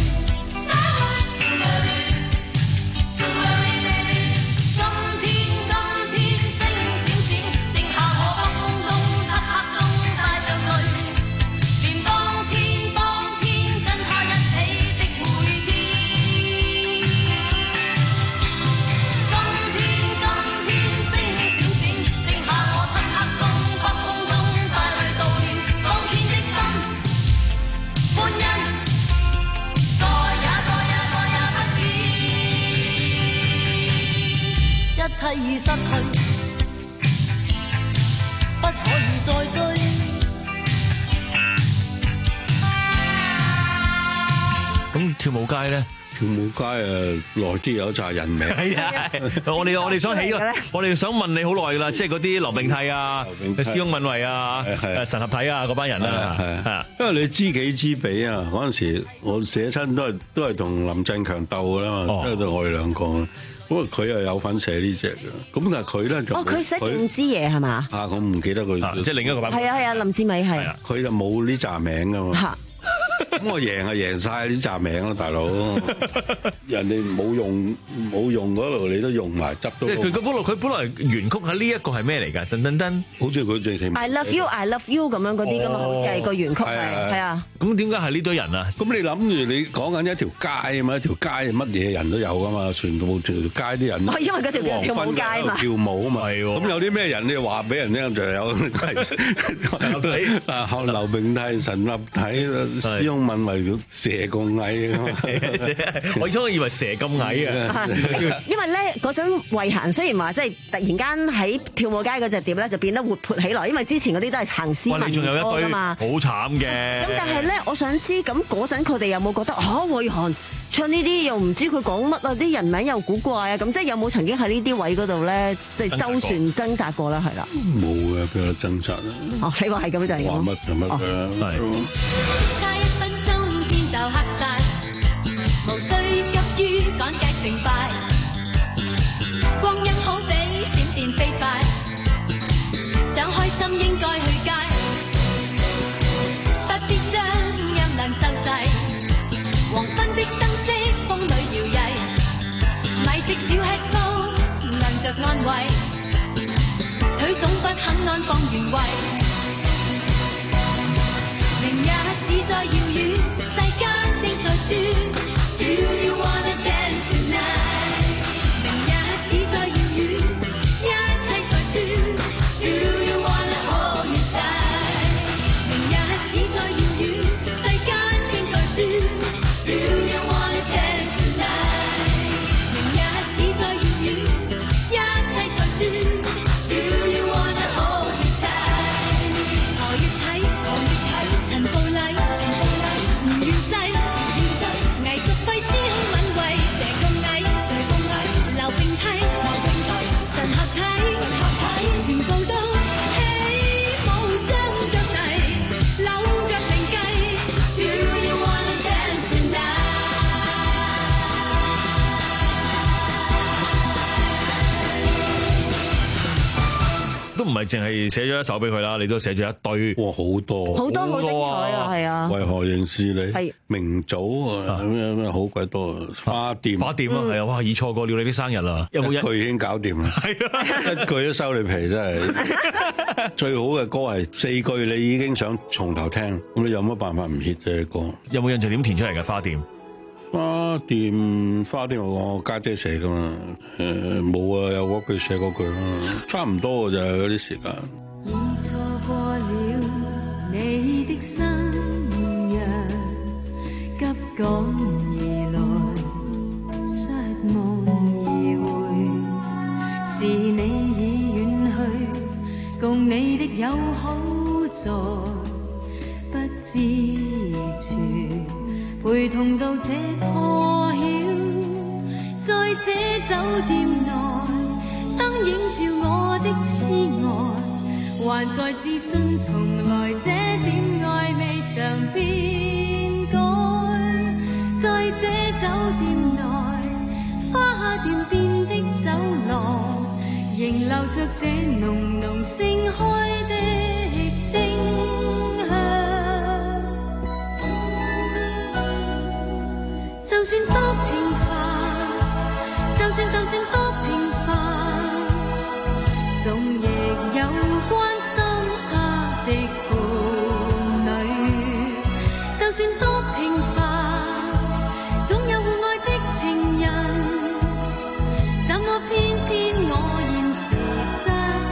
一切已失去，不可以再追。 咁跳舞街咧， 跳舞街誒耐啲有一紮人名。 係啊，我哋我哋想起個，我哋想問你好耐㗎啦，即係嗰啲劉並蒂啊、施翁敏慧啊、神合體啊嗰班人啊，係啊， 因為你知己知彼啊，嗰陣時我寫親都係都係同林振強鬥㗎啦嘛，都係我哋兩個。不過佢又有份寫呢隻嘅，咁但係佢咧就哦，佢寫勁之嘢係嘛？ 啊，我唔記得佢， 即係另一個版本。 係啊係啊，林志美係。 佢就冇呢紮名㗎嘛。咁我贏係贏晒呢紮名啦，大佬。人哋冇用冇用嗰度，你都用埋執到。 佢佢本來佢本來原曲喺呢一個係咩嚟㗎？噔噔噔， 好似佢最起碼 I love you, I love you 咁樣嗰啲㗎嘛，好似係個原曲係係啊。 咁點解係呢堆人啊？ 咁你諗住你講緊一條街啊嘛，一條街乜嘢人都有㗎嘛，全部條街啲人。 哦，因為嗰條叫跳舞街嘛。 跳舞啊嘛，係喎。咁有啲咩人你話俾人聽就有啊，劉並蒂、神合體、施翁敏慧蛇咁矮啊！ 我初以為蛇咁矮啊！ 因為咧嗰陣慧嫻雖然話即係突然間喺跳舞街嗰隻碟咧就變得活潑起來，因為之前嗰啲都係行詩文歌㗎嘛， 好慘嘅。 咁但係咧，我想知咁嗰陣佢哋有冇覺得嚇慧嫻唱呢啲又唔知佢講乜啊？啲人名又古怪啊！咁即係有冇曾經喺呢啲位嗰度咧，即係周旋掙扎過啦？係啦， 冇嘅，佢有掙扎啦。 哦，你話係咁就係咁。 話乜就乜㗎啦，係。 差一分鐘天就黑晒，無需急於趕計成敗，光陰好比閃電飛快，想開心應該去街，不必將音量收細，黃昏的燈飾風裏搖曳，米色小吃鋪亮着安慰，腿總不肯安放原位，明日只在遙遠，世間正在轉。Do you wanna dance tonight？ 明日只在遙遠，一切在轉。Do you wanna hold me tight？ 明日只在遙遠，世間正在轉。Do you wanna dance tonight？ 明日只在遙遠，一切在轉。Do you wanna hold me tight？ 何月睇？何月睇？陳步禮，陳步禮，唔願制，唔願制，藝術費施翁敏慧，蛇咁矮，蛇咁矮，劉並蒂，劉並蒂，神合體，神合體，全部都起舞將腳泥，扭腳另計。Do you wanna dance tonight？ 都唔係淨係寫咗一首俾佢啦，你都寫咗一堆， 哇，好多好多好精彩啊，係啊。 為何認識你？ 係明早啊，咁樣咩好鬼多啊！花店， 花店啊，係啊，哇！已錯過了你啲生日啦，有冇一句已經搞掂啦？係啊，一句都收你皮，真係。最好嘅歌係四句，你已經想從頭聽，咁你有乜辦法唔 hit 嘅歌？ 有冇印象點填出嚟嘅花店？ 花店，花店我家姐寫噶嘛，誒冇啊，有嗰句寫嗰句啦，差唔多嘅就係嗰啲時間。 已錯過了你的生日，急趕而來，失夢而回，是你已遠去，共你的友好在不知處。陪同到這破曉，在這酒店內，燈映照我的痴愛，還在自信從來這點愛未嘗變改。在這酒店內，花店邊的走廊，仍留着這濃濃盛開的清香。就算多平凡，就算就算多平凡，總亦有關心他的伴侶。就算多平凡，總有互愛的情人，怎麼偏偏我現時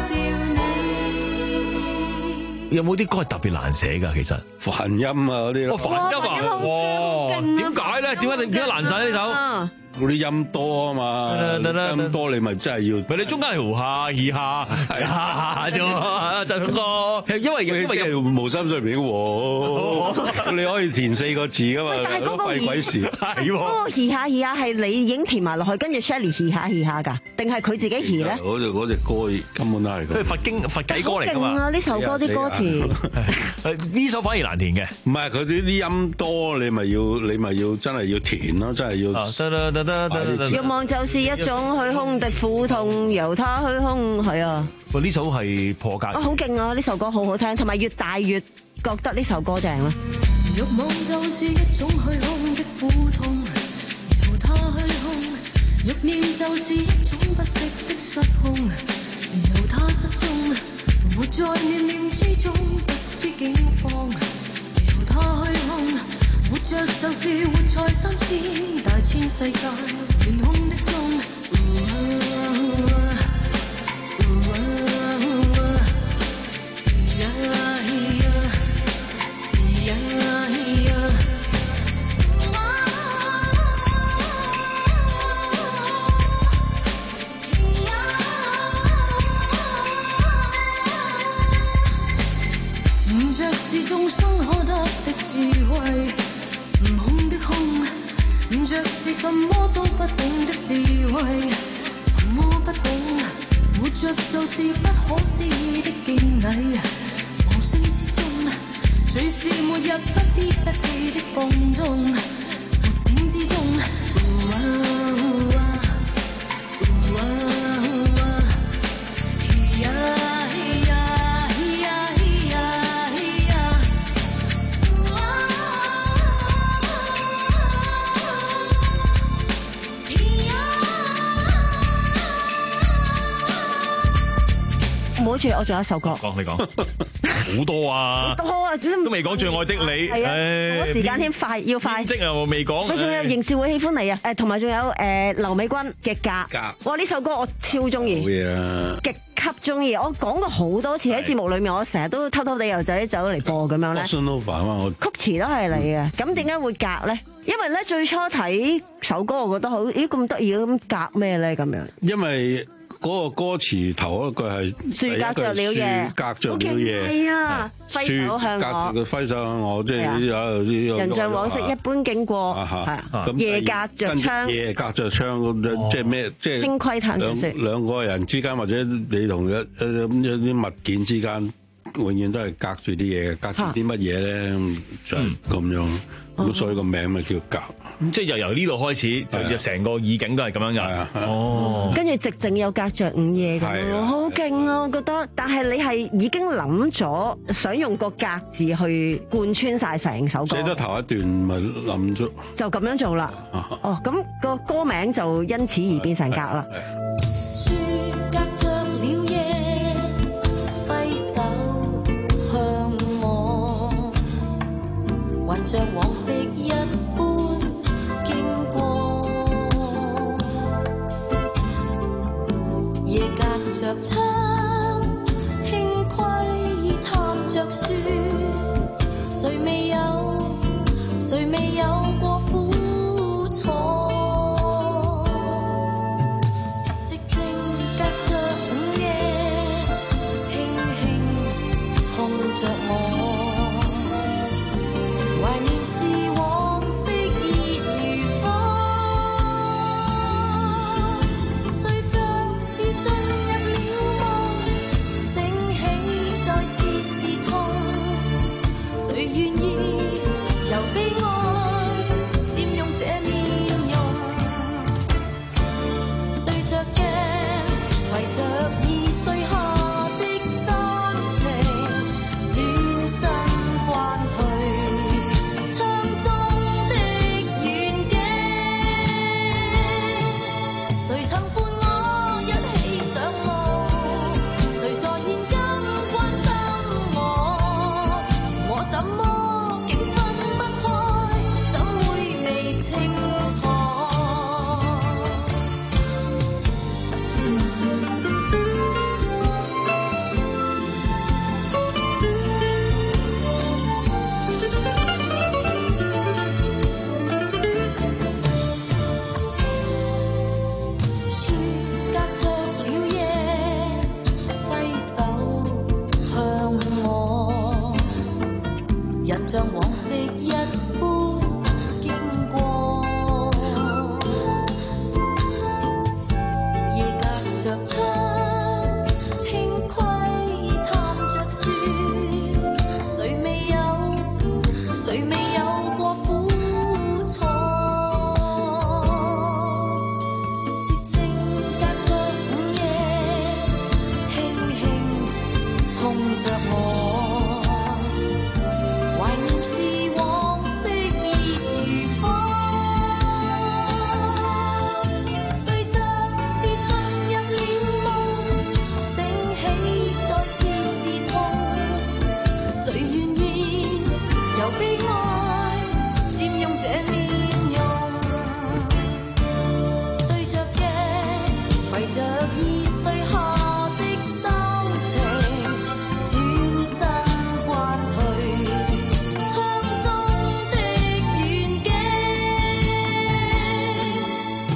失掉你？ 有冇啲歌係特別難寫㗎？其實梵音啊嗰啲咯， 梵音啊，哇！點解咧？點解點解難寫呢首？ 嗰啲音多啊嘛，音多你咪真係要。 咪你中間係下二下係下啫，就個因為因為係無心睡眠喎，你可以填四個字噶嘛， 但係嗰個廢鬼事係嗰個二下二下係你已經填埋落去，跟住 Shirley 二下二下㗎，定係佢自己二咧？ 嗰隻嗰隻歌根本都係佢佛經佛偈歌嚟㗎嘛。 勁啊！呢首歌啲歌詞， 呢首反而難填嘅。 唔係佢啲啲音多，你咪要你咪要真係要填咯，真係要。 欲望就是一種虛空的苦痛，由它虛空係啊。 喂，呢首係破格。 啊，好勁啊！呢首歌好好聽，同埋越大越覺得呢首歌正啦。 欲望就是一種虛空的苦痛，由它虛空；欲念就是一種不息的失控，由它失蹤。活在念念之中，不思境況，由它虛空。活着就是活在三千大千世界懸空的鐘。悟着是眾生可得的智慧，悟空的空，悟着是什麼都不懂的智慧，什麼不懂，活着就是不可思議的敬禮，無聲之中，隨時末日不必不棄的放縱，活頂之中。 冇住，我仲有一首歌。 講你講，好多啊， 好多啊， 都未講最愛的你。 係啊，冇時間添，快要快。 即係我未講。 佢仲有仍是會喜歡你啊！誒，同埋仲有誒劉美君嘅嫁。 嫁。 哇！呢首歌我超中意。 好嘢啊！ 極級中意，我講過好多次喺節目裏面，我成日都偷偷地又走走嚟播咁樣咧。曲詞都係你嘅，咁點解會隔咧？因為咧最初睇首歌，我覺得好咦咁得意咁隔咩咧咁樣？ 因為嗰個歌詞頭一句係樹隔着了夜， 隔着了夜， 係啊，揮手向我， 隔住佢揮手向我，即係有啲人像往昔一般經過，係夜隔着窗， 夜隔着窗，即係咩？即係輕窺探着說， 兩個人之間或者你同一一啲物件之間，永遠都係隔住啲嘢，隔住啲乜嘢咧？就係咁樣。咁所以個名咪叫隔， 即係由由呢度開始，就成個意境都係咁樣㗎。哦， 跟住寂靜又隔着午夜咁咯，好勁啊！我覺得，但係你係已經諗咗，想用個隔字去貫穿晒成首歌。 寫得頭一段咪諗咗， 就咁樣做啦。哦，咁個歌名就因此而變成隔啦。 樹隔着了夜，揮手向我，還像往昔一般經過，夜隔着窗，輕窺探着書，誰未有，誰未有過苦楚。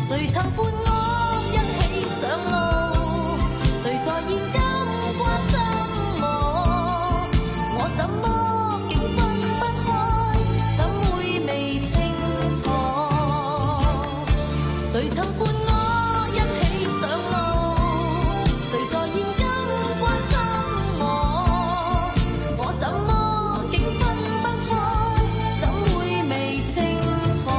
誰曾伴我一起上路？誰在現今關心我？我怎麼竟分不開？怎會未清楚？誰曾伴我一起上路？誰在現今關心我？我怎麼竟分不開？怎會未清楚？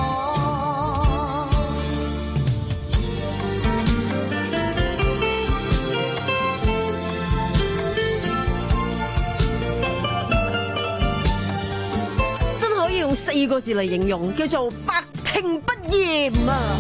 真可以用四個字嚟形容，叫做百聽不厭啊！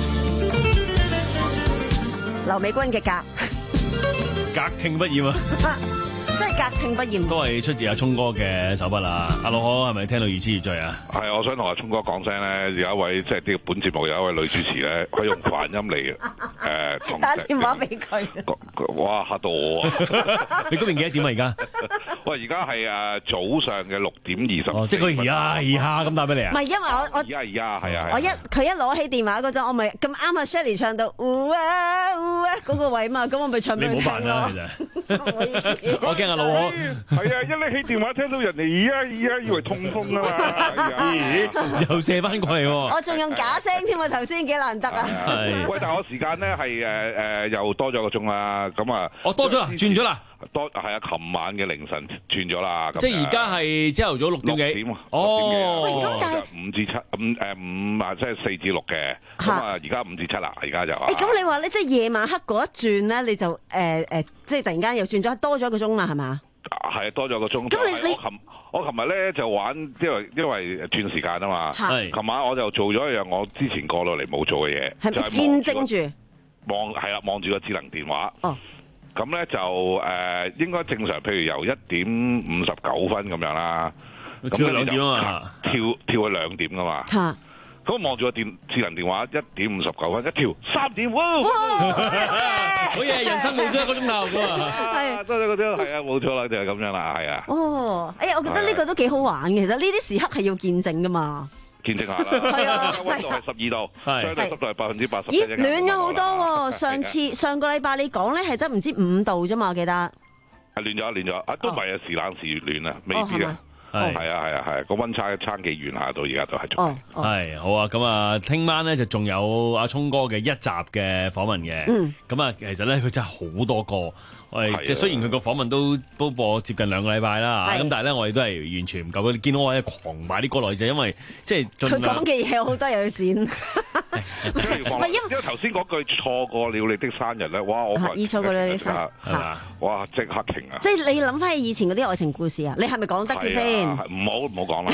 劉美君嘅格， 格聽不厭啊！ 真係格聽不厭。 都係出自阿聰哥嘅手筆啦。阿老可係咪聽到越痴越醉啊？ 係，我想同阿聰哥講聲咧，有一位即係呢個本節目有一位女主持咧，佢用梵音嚟嘅，誒， 打電話俾佢。 哇！嚇到我啊！ 你嗰邊幾多點啊？而家？ 喂，而家係誒早上嘅六點二十。 哦，即係佢而家而家咁打俾你啊？ 唔係，因為我我而家而家係啊！ 我一佢一攞起電話嗰陣，我咪咁啱啊 Shirley 唱到嗚啊嗚啊嗰個位嘛，咁我咪唱俾佢聽咯。 你冇辦啦，其實。我驚阿老可。 係啊！一拎起電話聽到人哋而家而家以為痛風啊嘛， 咦？又射翻過嚟喎！ 我仲用假聲添啊！頭先幾難得啊！ 係。喂，但係我時間咧係誒誒又多咗個鐘啦，咁啊， 我多咗啦，轉咗啦。 多係啊！琴晚嘅凌晨轉咗啦。 即係而家係朝頭早六點幾？ 點哦。 喂，咁但係五至七五誒五啊，即係四至六嘅。咁啊，而家五至七啦，而家就。誒， 咁你話咧，即係夜晚黑嗰一轉咧，你就誒誒，即係突然間又轉咗多咗一個鐘啦，係嘛？ 係多咗個鐘。咁你你我琴我琴日咧就玩，因為因為轉時間啊嘛。係。琴晚我就做咗一樣我之前過落嚟冇做嘅嘢，就係見證住望係啦，望住個智能電話。 哦。 咁咧就誒應該正常，譬如由一點五十九分咁樣啦。 跳去兩點啊嘛。 跳跳去兩點噶嘛。嚇。咁望住個電智能電話一點五十九分一跳三點，哇！ 好嘢，人生冇咗一個鐘頭㗎嘛。 係，多咗嗰啲係啊，冇錯啦，就係咁樣啦，係啊。 哦，哎呀，我覺得呢個都幾好玩嘅，其實呢啲時刻係要見證㗎嘛。 見證下啦。係啊。溫度係十二度，相對濕度係百分之八十。 咦，暖咗好多喎！上次上個禮拜你講咧係得唔知五度啫嘛，我記得。 係暖咗，暖咗啊！都唔係啊，時冷時熱暖啊，未必啊。係係啊係啊係，個溫差差幾遠下，到而家都係仲係。 係好啊，咁啊，聽晚咧就仲有阿聰哥嘅一集嘅訪問嘅。嗯。咁啊，其實咧佢真係好多個。我哋即係雖然佢個訪問都都播接近兩個禮拜啦，咁但係咧我哋都係完全唔夠。你見到我喺狂買啲歌落去，就因為即係佢講嘅嘢好多又要剪。 唔係因為頭先嗰句錯過了你的生日咧，哇！我意錯過了你的生日係嘛？哇！即刻停啊！ 即係你諗翻起以前嗰啲愛情故事啊，你係咪講得嘅先？ 唔好唔好講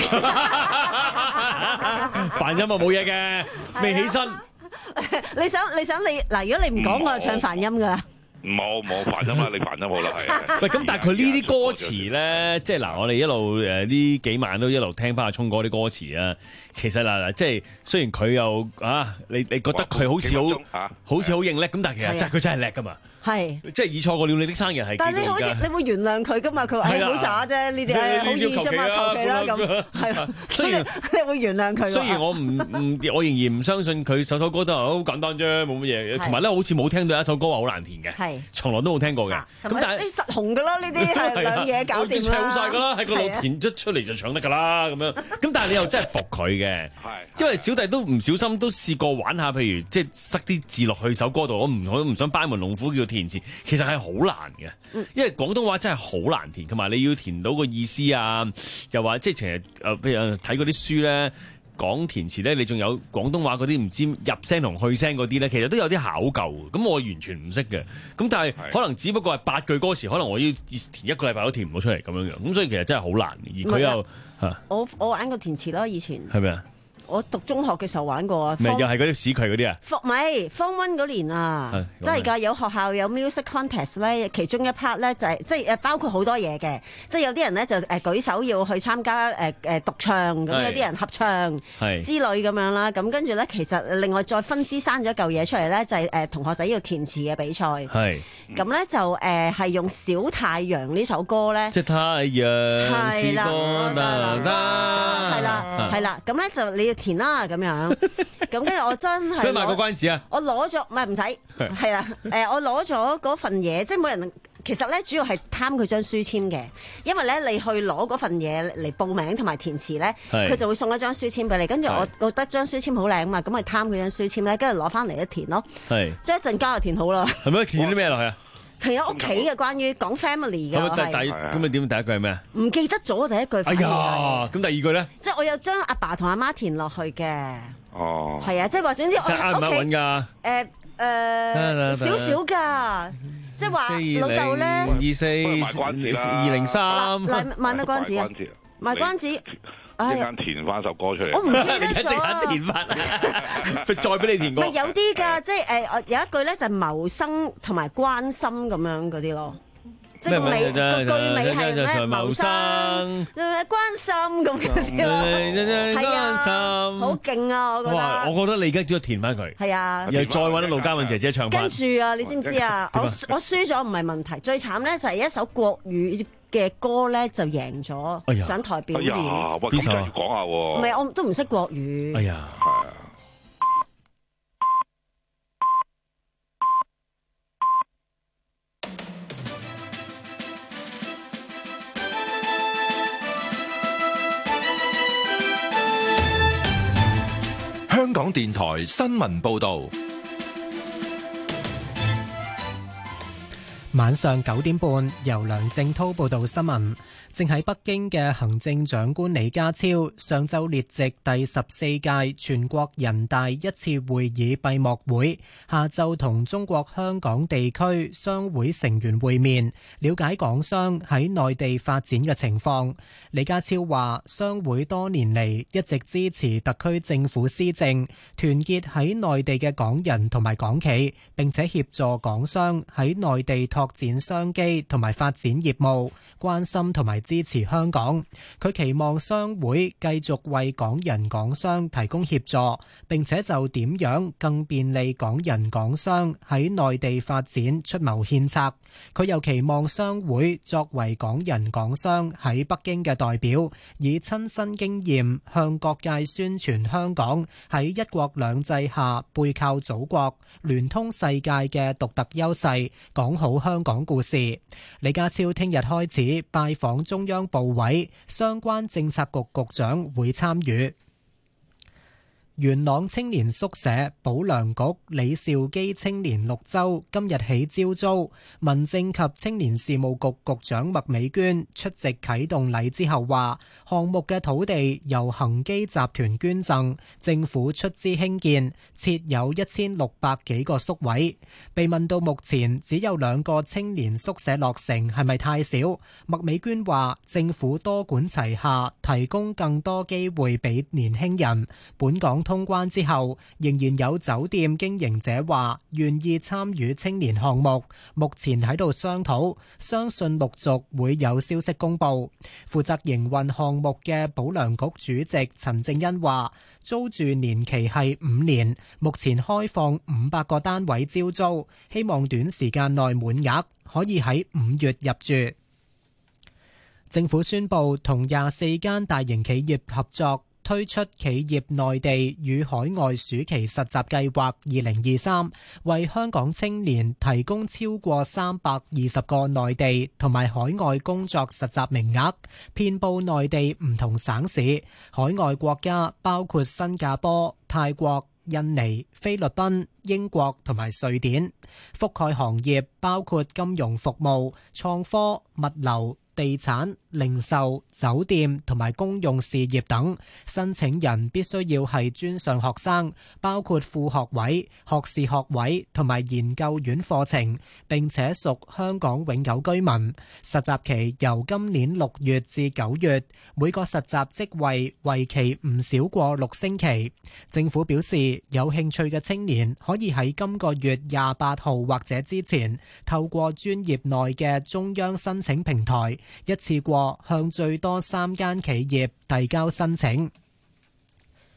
啦。 梵音啊冇嘢嘅，未起身。 你想你想你嗱，如果你唔講，我就唱梵音噶啦。 冇冇梵音啦，你梵音好啦，係。 喂，咁但係佢呢啲歌詞咧，即係嗱，我哋一路誒呢幾晚都一路聽翻阿聰哥啲歌詞啊。其實嗱嗱，即係雖然佢又啊，你你覺得佢好似好好似好認叻咁，但係其實真係佢真係叻噶嘛。係，即係已錯過了你的生日係。 但係你好似你會原諒佢噶嘛？佢話係好渣啫，呢啲係好易啫嘛，求其啦咁。係啊，雖然你會原諒佢。 雖然我唔唔，我仍然唔相信佢首首歌都係好簡單啫，冇乜嘢。同埋咧，好似冇聽到一首歌話好難填嘅。係。從來都冇聽過嘅，咁但係你實紅噶啦，呢啲係兩嘢搞掂啦， 唱晒噶啦，喺個腦填咗出嚟就唱得噶啦，咁樣。咁但係你又真係服佢嘅，因為小弟都唔小心都試過玩下，譬如即係塞啲字落去首歌度，我唔我都唔想班門弄斧叫填詞，其實係好難嘅，因為廣東話真係好難填，同埋你要填到個意思啊，又話即係其實誒，譬如睇嗰啲書咧。講填詞咧，你仲有廣東話嗰啲唔知入聲同去聲嗰啲咧，其實都有啲考究。咁我完全唔識嘅。咁但係可能只不過係八句歌詞，可能我要填一個禮拜都填唔到出嚟咁樣樣。咁所以其實真係好難。而佢又嚇，我我玩過填詞啦，以前係咪啊？ 我讀中學嘅時候玩過啊， 咪又係嗰啲屎渠嗰啲啊？ 唔係 Form One 嗰年啊，真係㗎，有學校有 music contest 咧，其中一 part 咧就係即係誒包括好多嘢嘅，即係有啲人咧就誒舉手要去參加誒誒獨唱，咁有啲人合唱之類咁樣啦，咁跟住咧其實另外再分支生咗一嚿嘢出嚟咧，就係誒同學仔要填詞嘅比賽。係咁咧就誒係用小太陽呢首歌咧，即係太陽係啦，係啦，係啦，咁咧就你要你填啦咁樣。咁跟住我真係， 想賣個關子啊！ 我攞咗，唔係唔使，係啦，誒，我攞咗嗰份嘢，即係每人其實咧主要係貪佢張書籤嘅，因為咧你去攞嗰份嘢嚟報名同埋填詞咧，佢就會送一張書籤俾你。跟住我覺得張書籤好靚啊嘛，咁咪貪佢張書籤咧，跟住攞翻嚟一填咯。係，即係一陣間就填好啦。 係咪填啲咩落去啊？ 填咗屋企嘅關於講 family 嘅。 咁第咁你點第一句係咩啊？ 唔記得咗第一句。 哎呀，咁第二句咧？ 即係我有將阿爸同阿媽填落去嘅。 哦。 係啊，即係話總之我啱唔啱揾㗎？ 誒誒少少㗎。即係話老豆咧， 二四二零三， 賣賣咩關子啊？賣關子， 一間填翻首歌出嚟。 我唔記得咗， 一陣間填翻，再俾你填過。 咪有啲㗎，即係誒，有一句咧就係謀生同埋關心咁樣嗰啲咯。即係個尾個句尾係咩？謀生、關心咁嗰啲咯。係啊，好勁啊！我覺得。 哇！我覺得你而家只要填翻佢。 係啊。 又再揾到盧嘉敏姐姐唱翻。 跟住啊，你知唔知啊？我我輸咗唔係問題，最慘咧就係一首國語嘅歌咧就贏咗，上台表演。 邊首啊？講下喎。 唔係，我都唔識國語。 哎呀。 香港電台新聞報道， 晚上九點半由梁正濤報道新聞。正喺北京嘅行政長官李家超上晝列席第十四屆全國人大一次會議閉幕會，下晝同中國香港地區商會成員會面，了解港商喺內地發展嘅情況。李家超話，商會多年嚟一直支持特區政府施政，團結喺內地嘅港人同埋港企，並且協助港商喺內地拓展商機同埋發展業務，關心同埋支持香港。佢期望商會繼續為港人港商提供協助，並且就點樣更便利港人港商喺內地發展出謀獻策。佢又期望商會作為港人港商喺北京嘅代表，以親身經驗向各界宣傳香港喺一國兩制下背靠祖國、聯通世界嘅獨特優勢，講好香港故事。李家超聽日開始拜訪中央部委，相關政策局局長會參與。元朗青年宿舍保良局李兆基青年綠洲今日起招租，民政及青年事務局局長麥美娟出席啟動禮之後話，項目嘅土地由恒基集團捐贈，政府出資興建，設有一千六百幾個宿位。被問到目前只有兩個青年宿舍落成係咪太少，麥美娟話政府多管齊下，提供更多機會俾年輕人。本港通關之後，仍然有酒店經營者話願意參與青年項目，目前喺度商討，相信陸續會有消息公布。負責營運項目嘅保良局主席陳正恩話，租住年期係五年，目前開放五百個單位招租，希望短時間內滿額，可以喺五月入住。政府宣布同廿四間大型企業合作，推出企業內地與海外暑期實習計劃二零二三，為香港青年提供超過三百二十個內地同埋海外工作實習名額，遍佈內地唔同省市，海外國家包括新加坡、泰國、印尼、菲律賓、英國同埋瑞典，覆蓋行業包括金融服務、創科、物流、地產、零售、酒店同埋公用事業等。申請人必須要係專上學生，包括副學位、學士學位同埋研究院課程，並且屬香港永久居民。實習期由今年六月至九月，每個實習職位為期唔少過六星期。政府表示，有興趣嘅青年可以喺今個月廿八號或者之前，透過專業內嘅中央申請平台，一次過向最多三間企業遞交申請。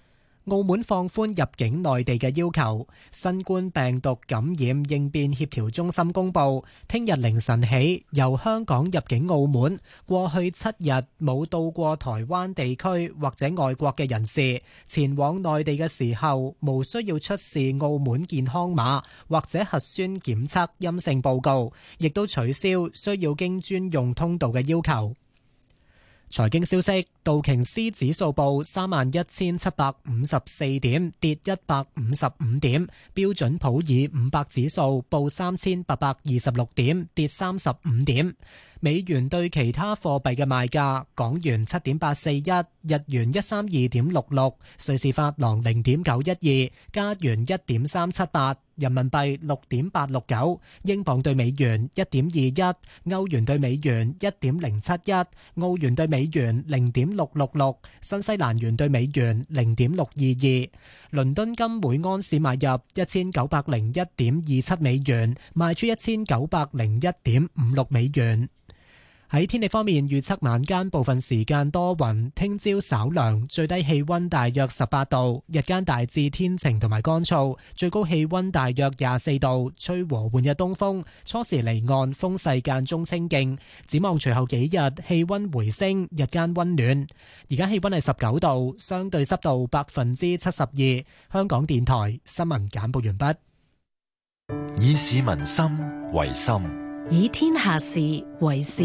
澳門放寬入境內地嘅要求。新冠病毒感染應變協調中心公布，聽日凌晨起，由香港入境澳門過去七日冇到過台灣地區或者外國嘅人士，前往內地嘅時候，無需要出示澳門健康碼或者核酸檢測陰性報告，亦都取消需要經專用通道嘅要求。財經消息，道瓊斯指數報三萬一千七百五十四點，跌一百五十五點；標準普爾五百指數報三千八百二十六點，跌三十五點。美元對其他貨幣嘅賣價：港元七點八四一，日元一三二點六六，瑞士法郎零點九一二，加元一點三七八，人民幣六點八六九，英鎊對美元一點二一，歐元對美元一點零七一，澳元對美元零點六六六，新西蘭元對美元零點六二二。倫敦金每安士買入一千九百零一點二七美元，賣出一千九百零一點五六美元。喺天氣方面，預測晚間部分時間多雲，聽朝稍涼，最低氣溫大約十八度，日間大致天晴同埋乾燥，最高氣溫大約廿四度，吹和緩嘅東風，初時離岸風勢間中清勁。展望隨後幾日氣溫回升，日間溫暖。而家氣溫係十九度，相對濕度百分之七十二。香港電台新聞簡報完畢。 以市民心為心， 以天下事為事。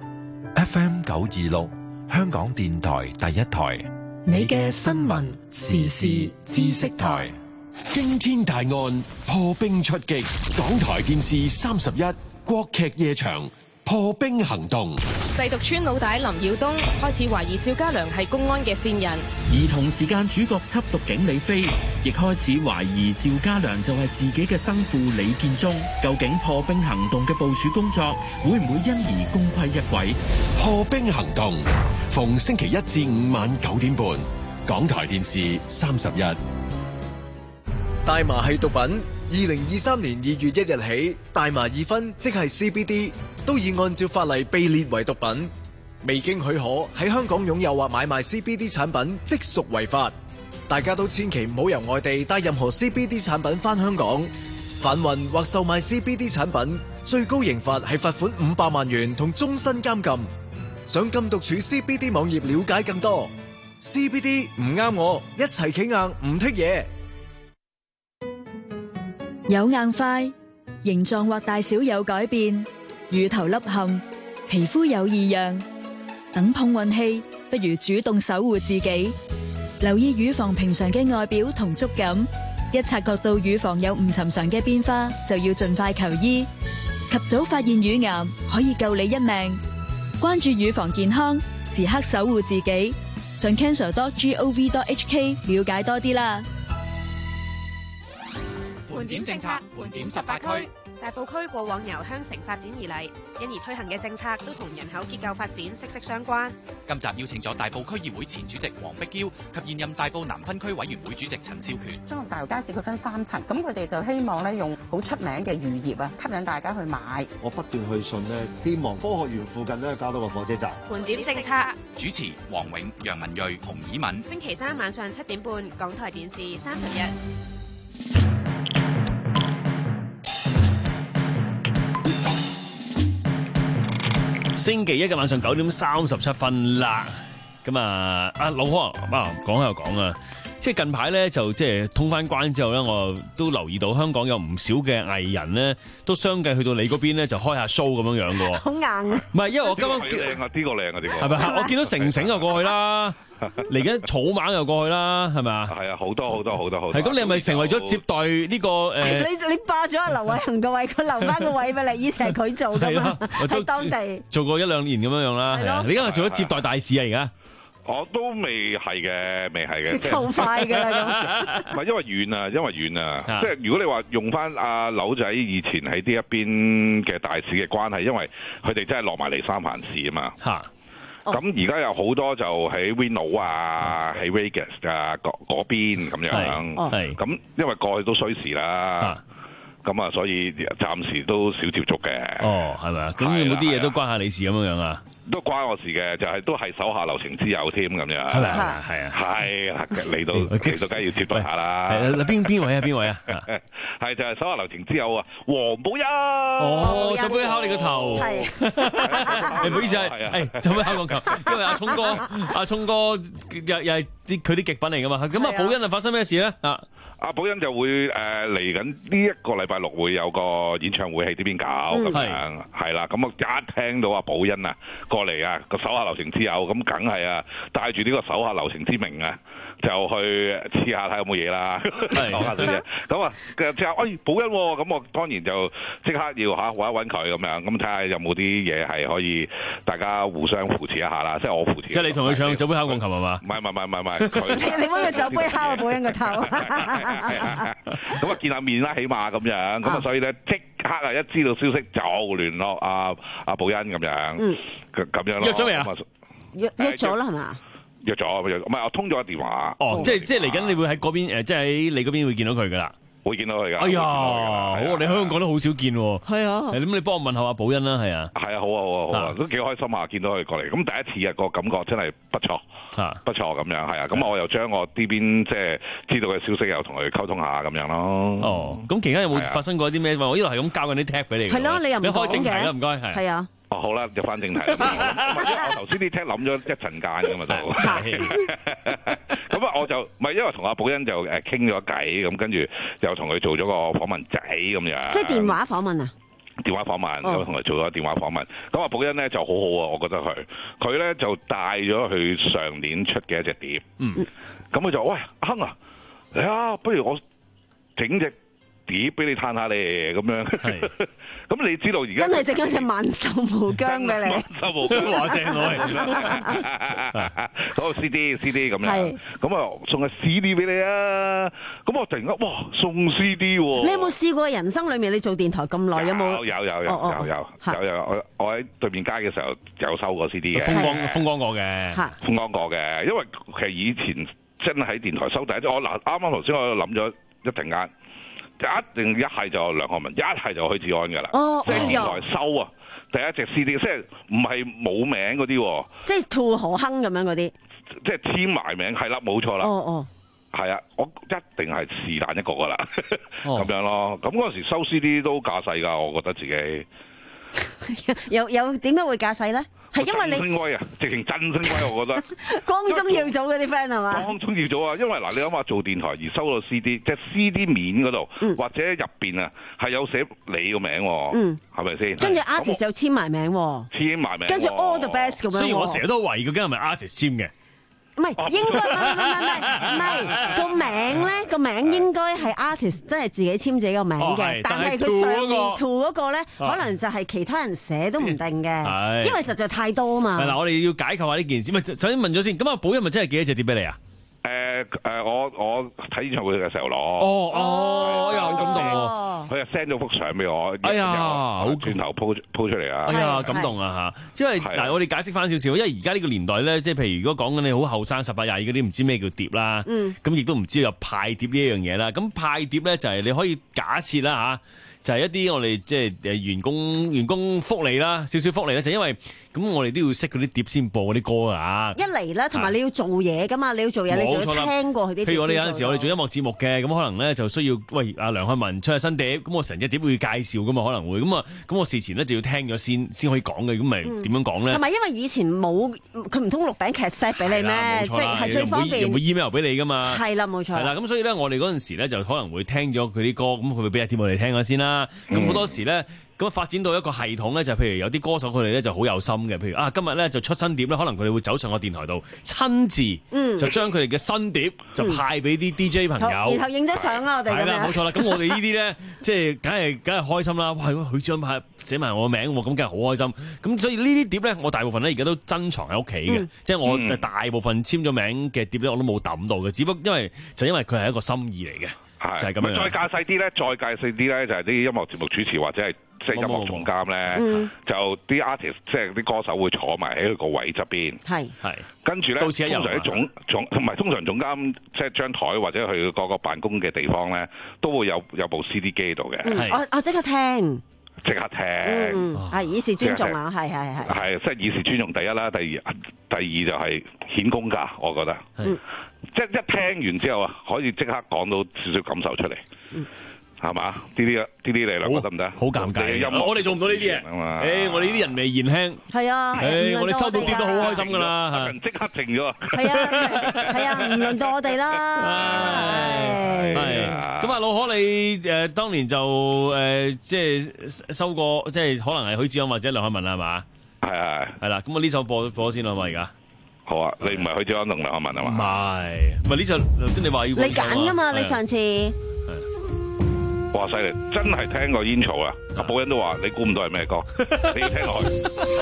F M 九二六，香港電台第一台， 你嘅新聞時事知識台。 驚天大案破冰出擊，港台電視三十一國劇夜場破冰行動。 製毒村老大林耀東開始懷疑趙家良係公安嘅線人， 而同時間主角緝毒警李飛亦開始懷疑趙家良就係自己嘅生父李建忠。究竟破冰行動嘅部署工作會唔會因而功虧一簣？ 破冰行動逢星期一至五晚九點半，港台電視三十一。 大麻係毒品，二零二三年二月一日起，大麻二酚即係 C B D 都已按照法例被列為毒品，未經許可喺香港擁有或買賣 C B D 產品即屬違法。大家都千祈唔好由外地帶任何 C B D 產品返香港，販運或售賣 C B D 產品最高刑罰係罰款五百萬元同終身監禁。上禁毒處 C B D 網頁了解更多。C B D 唔啱我，一齊企硬唔剔嘢。 有硬塊，形狀或大小有改變，乳頭凹陷，皮膚有異樣，等碰運氣，不如主動守護自己。留意乳房平常嘅外表同觸感，一察覺到乳房有唔尋常嘅變化，就要盡快求醫。及早發現乳癌，可以救你一命。關注乳房健康，時刻守護自己。上 cancer dot gov dot h k 了解多啲啦。 盤點政策，盤點十八區。 大埔區過往由鄉城發展而嚟，因而推行嘅政策都同人口結構發展息息相關。 今集邀請咗大埔區議會前主席黃碧嬌及現任大埔南分區委員會主席陳少權。 中環大遊街市佢分三層，咁佢哋就希望咧用好出名嘅漁業啊，吸引大家去買。 我不斷去信咧，希望科學園附近咧加多個火車站。 盤點政策， 主持黃永、楊文睿、洪以敏。 星期三晚上七點半，港台電視三十一。 星期一嘅晚上九點三十七分啦，咁啊，阿老柯啊，講下又講啊，即係近排咧就即係通翻關之後咧，我都留意到香港有唔少嘅藝人咧，都相繼去到你嗰邊咧就開下 show 咁樣樣嘅。 好硬啊！ 唔係，因為我今晚靚啊，呢個靚啊，呢個係咪啊？我見到成成又過去啦，嚟緊草蜢又過去啦，係咪啊？ 係啊，好多好多好多好多。 係咁，你係咪成為咗接待呢個誒？ 你你霸咗阿劉偉恒個位，佢留翻個位俾你，以前係佢做噶嘛？喺當地做過一兩年咁樣樣啦，係啊。你而家係做咗接待大使啊？而家？ 我都未係嘅，未係嘅， 即係好快㗎啦咁。 唔係因為遠啊，因為遠啊，即係如果你話用翻阿柳仔以前喺呢一邊嘅大使嘅關係，因為佢哋真係落埋嚟三藩市啊嘛。嚇！咁而家有好多就喺 Reno 啊，喺 Vegas 啊嗰嗰邊咁樣。係。咁因為過去都需時啦。咁啊，所以暫時都少接觸嘅。 哦，係咪啊？咁有冇啲嘢都關下你事咁樣樣啊？ 都關我事嘅，就係、是、都係手下留情之友添咁樣。 係咪啊？係啊， 係啊，嚟到嚟到梗係要接待下啦。 係邊邊位啊？邊位啊？ 係就係、是、手下留情之友啊，黃寶欣。 哦，做咩敲你個頭？係，唔好意思啊，係做咩敲個頭？因為阿聰哥，阿聰哥又又係啲佢啲極品嚟噶嘛。咁啊，寶欣啊，發生咩事咧？啊！ 阿寶欣就會誒嚟緊呢一個禮拜六會有個演唱會喺呢邊搞咁樣，係啦。咁我一聽到阿寶欣啊過嚟啊個手下留情之友，咁梗係啊帶住呢個手下留情之名啊，就去黐下睇有冇嘢啦，講下先啫。咁啊即係哎寶欣，咁我當然就即刻要嚇揾一揾佢咁樣，咁睇下有冇啲嘢係可以大家互相扶持一下啦。即係我扶持。即係你同佢唱酒杯敲鋼琴係嘛？ 唔係唔係唔係唔係佢。 你幫佢酒杯敲阿寶欣個頭。 係啊，咁啊見下面啦，起碼咁樣，咁啊所以咧即刻啊一知道消息就聯絡阿阿寶欣咁樣，咁咁樣咯。 約咗未啊？ 約約咗啦係嘛？ 約咗，唔係我通咗個電話。 哦，即係即係嚟緊，你會喺嗰邊誒，即係喺你嗰邊會見到佢噶啦。 會見到佢噶。 哎呀，好！你香港都好少見喎。係啊。 咁你幫我問下阿寶欣啦，係啊。 係啊，好啊，好啊，好啊，都幾開心啊！見到佢過嚟，咁第一次啊個感覺真係不錯，不錯咁樣，係啊。咁我又將我呢邊即係知道嘅消息又同佢溝通下咁樣咯。 哦，咁期間有冇發生過啲咩？我呢度係咁交緊啲 tag 俾你。 係咯，你又唔講嘅。 你開正題啦，唔該。係。 係啊。 哦，好啦，入翻正題。我頭先啲 tag 諗咗一陣間噶嘛都。咁啊，我就唔係因為同阿寶欣就誒傾咗偈，咁跟住又同佢做咗個訪問仔咁樣。 即係電話訪問啊？ 電話訪問，咁同佢做咗電話訪問。咁阿寶欣咧就好好啊，我覺得佢，佢咧就帶咗佢上年出嘅一隻碟。嗯。咁佢就喂阿亨啊，嚟啊，不如我整隻碟俾你嘆下你咁樣。係。咁你知道而家真係整咗隻萬壽無疆俾你。萬壽無疆話正我。嗰個 C D C D 咁樣。咁啊送個 C D 俾你啊！咁我突然間哇送 C D 喎。 你有冇試過人生裏面你做電台咁耐有冇？ 有有有有有有有有我我喺對面街嘅時候有收過 C D 嘅。 風光風光過嘅。 風光過嘅，因為其實以前真係喺電台收第一隻，我嗱啱啱頭先我諗咗一陣間。一定一係就梁漢文，一係就許志安㗎啦。哦，即係電台收啊，第一隻 C D，即係唔係冇名嗰啲。 即係兔何亨咁樣嗰啲。 即係簽埋名，係啦，冇錯啦。 哦哦。 係啊，我一定係是但一個㗎啦，咁樣咯。咁嗰陣時收 C D 都架勢㗎，我覺得自己。 有有點解會架勢咧？係因為你振聲威啊，直情振聲威，我覺得。 光宗耀祖嗰啲 friend 係嘛？ 光宗耀祖啊，因為嗱，你諗下做電台而收到 C D，即係 C D 面嗰度，嗯、或者入邊啊係有寫你個名，嗯，係咪先？ 跟住 artist 又簽埋名， 簽埋名， 跟住 all the best 咁樣。 所以我成日都懷疑究竟係咪 artist 簽嘅？ 唔係，應該唔係唔係唔係唔係個名咧，個名應該係 artist 真係自己簽自己個名嘅，但係佢上面 to 嗰個咧，可能就係其他人寫都唔定嘅，因為實在太多啊嘛。 係嗱，我哋要解構下呢件事。咪首先問咗先，咁阿寶欣咪真係寄一隻碟俾你啊？ 誒誒，我我睇演唱會嘅時候攞。 哦哦，又好感動喎！ 佢又 send 咗幅相俾我。 哎呀，好轉頭 po po 出嚟啊！ 哎呀，感動啊嚇！因為嗱，我哋解釋翻少少，因為而家呢個年代咧，即係譬如如果講緊你好後生十八廿二嗰啲，唔知咩叫碟啦，咁亦都唔知有派碟呢一樣嘢啦。咁派碟咧就係你可以假設啦嚇。就係一啲我哋即係誒員工員工福利啦，少少福利咧，就因為咁我哋都要識嗰啲碟先播嗰啲歌啊。 一嚟咧，同埋你要做嘢噶嘛，你要做嘢，你就要聽過佢啲。 譬如我哋有陣時我哋做音樂節目嘅，咁可能咧就需要喂阿梁漢文出下新碟，咁我成隻碟會介紹噶嘛，可能會咁啊，咁我事前咧就要聽咗先，先可以講嘅，咁咪點樣講咧？ 同埋因為以前冇佢唔通錄餅劇 set 俾你咩？即係最方便。 又會 email 俾你噶嘛？ 係啦，冇錯。 係啦，咁所以咧，我哋嗰陣時咧就可能會聽咗佢啲歌，咁佢會俾隻碟我哋聽下先啦。咁好、嗯、多時咧，咁發展到一個系統咧，就譬如有啲歌手佢哋咧就好有心嘅，譬如啊，今日咧就出新碟咧，可能佢哋會走上個電台度，親自、嗯、就將佢哋嘅新碟就派俾啲 D J 朋友， 然後影咗相啦，我哋係啦，冇錯啦。咁我哋呢啲咧，即係梗係梗係開心啦。哇，許志安派寫埋我個名，咁梗係好開心。咁所以呢啲碟咧，我大部分咧而家都珍藏喺屋企嘅，嗯、即係我大部分簽咗名嘅碟咧，我都冇抌到嘅。只不過因為就因為佢係一個心意嚟嘅。係就係咁樣。再介細啲咧，再介細啲咧，就係啲音樂節目主持或者係即係音樂總監咧，嗯、就啲 artist 即係啲歌手會坐埋喺佢個位側邊。係係。跟住咧，通常啲總總同埋通常總監即係張台或者佢嗰個辦公嘅地方咧，都會有有部 C D 機喺度嘅。 嗯、我我即刻聽。 即刻聽， 嗯，係以示尊重啊，係係係， 係即係以示尊重第一啦，第二第二就係顯功架，我覺得， 嗯， 即係一聽完之後啊，可以即刻講到少少感受出嚟，嗯。係嘛？呢啲呢啲你兩個得唔得？ 好尷尬，我哋做唔到呢啲嘢。誒，我哋呢啲人微言輕。 係啊， 誒，我哋收到啲都好開心㗎啦。 即刻靜咗。 係啊，係啊，唔輪到我哋啦。 係。咁啊，老可你誒當年就誒即係收過，即係可能係許志安或者梁漢文係嘛？ 係係係啦。咁啊呢首播播先啦嘛，而家。 好啊，你唔係許志安同梁漢文啊嘛？ 唔係，唔係呢首頭先你話要。 你揀㗎嘛？你上次。 哇！犀利，真係聽過煙草啊！阿寶欣都話：你估唔到係咩歌？你要聽落去。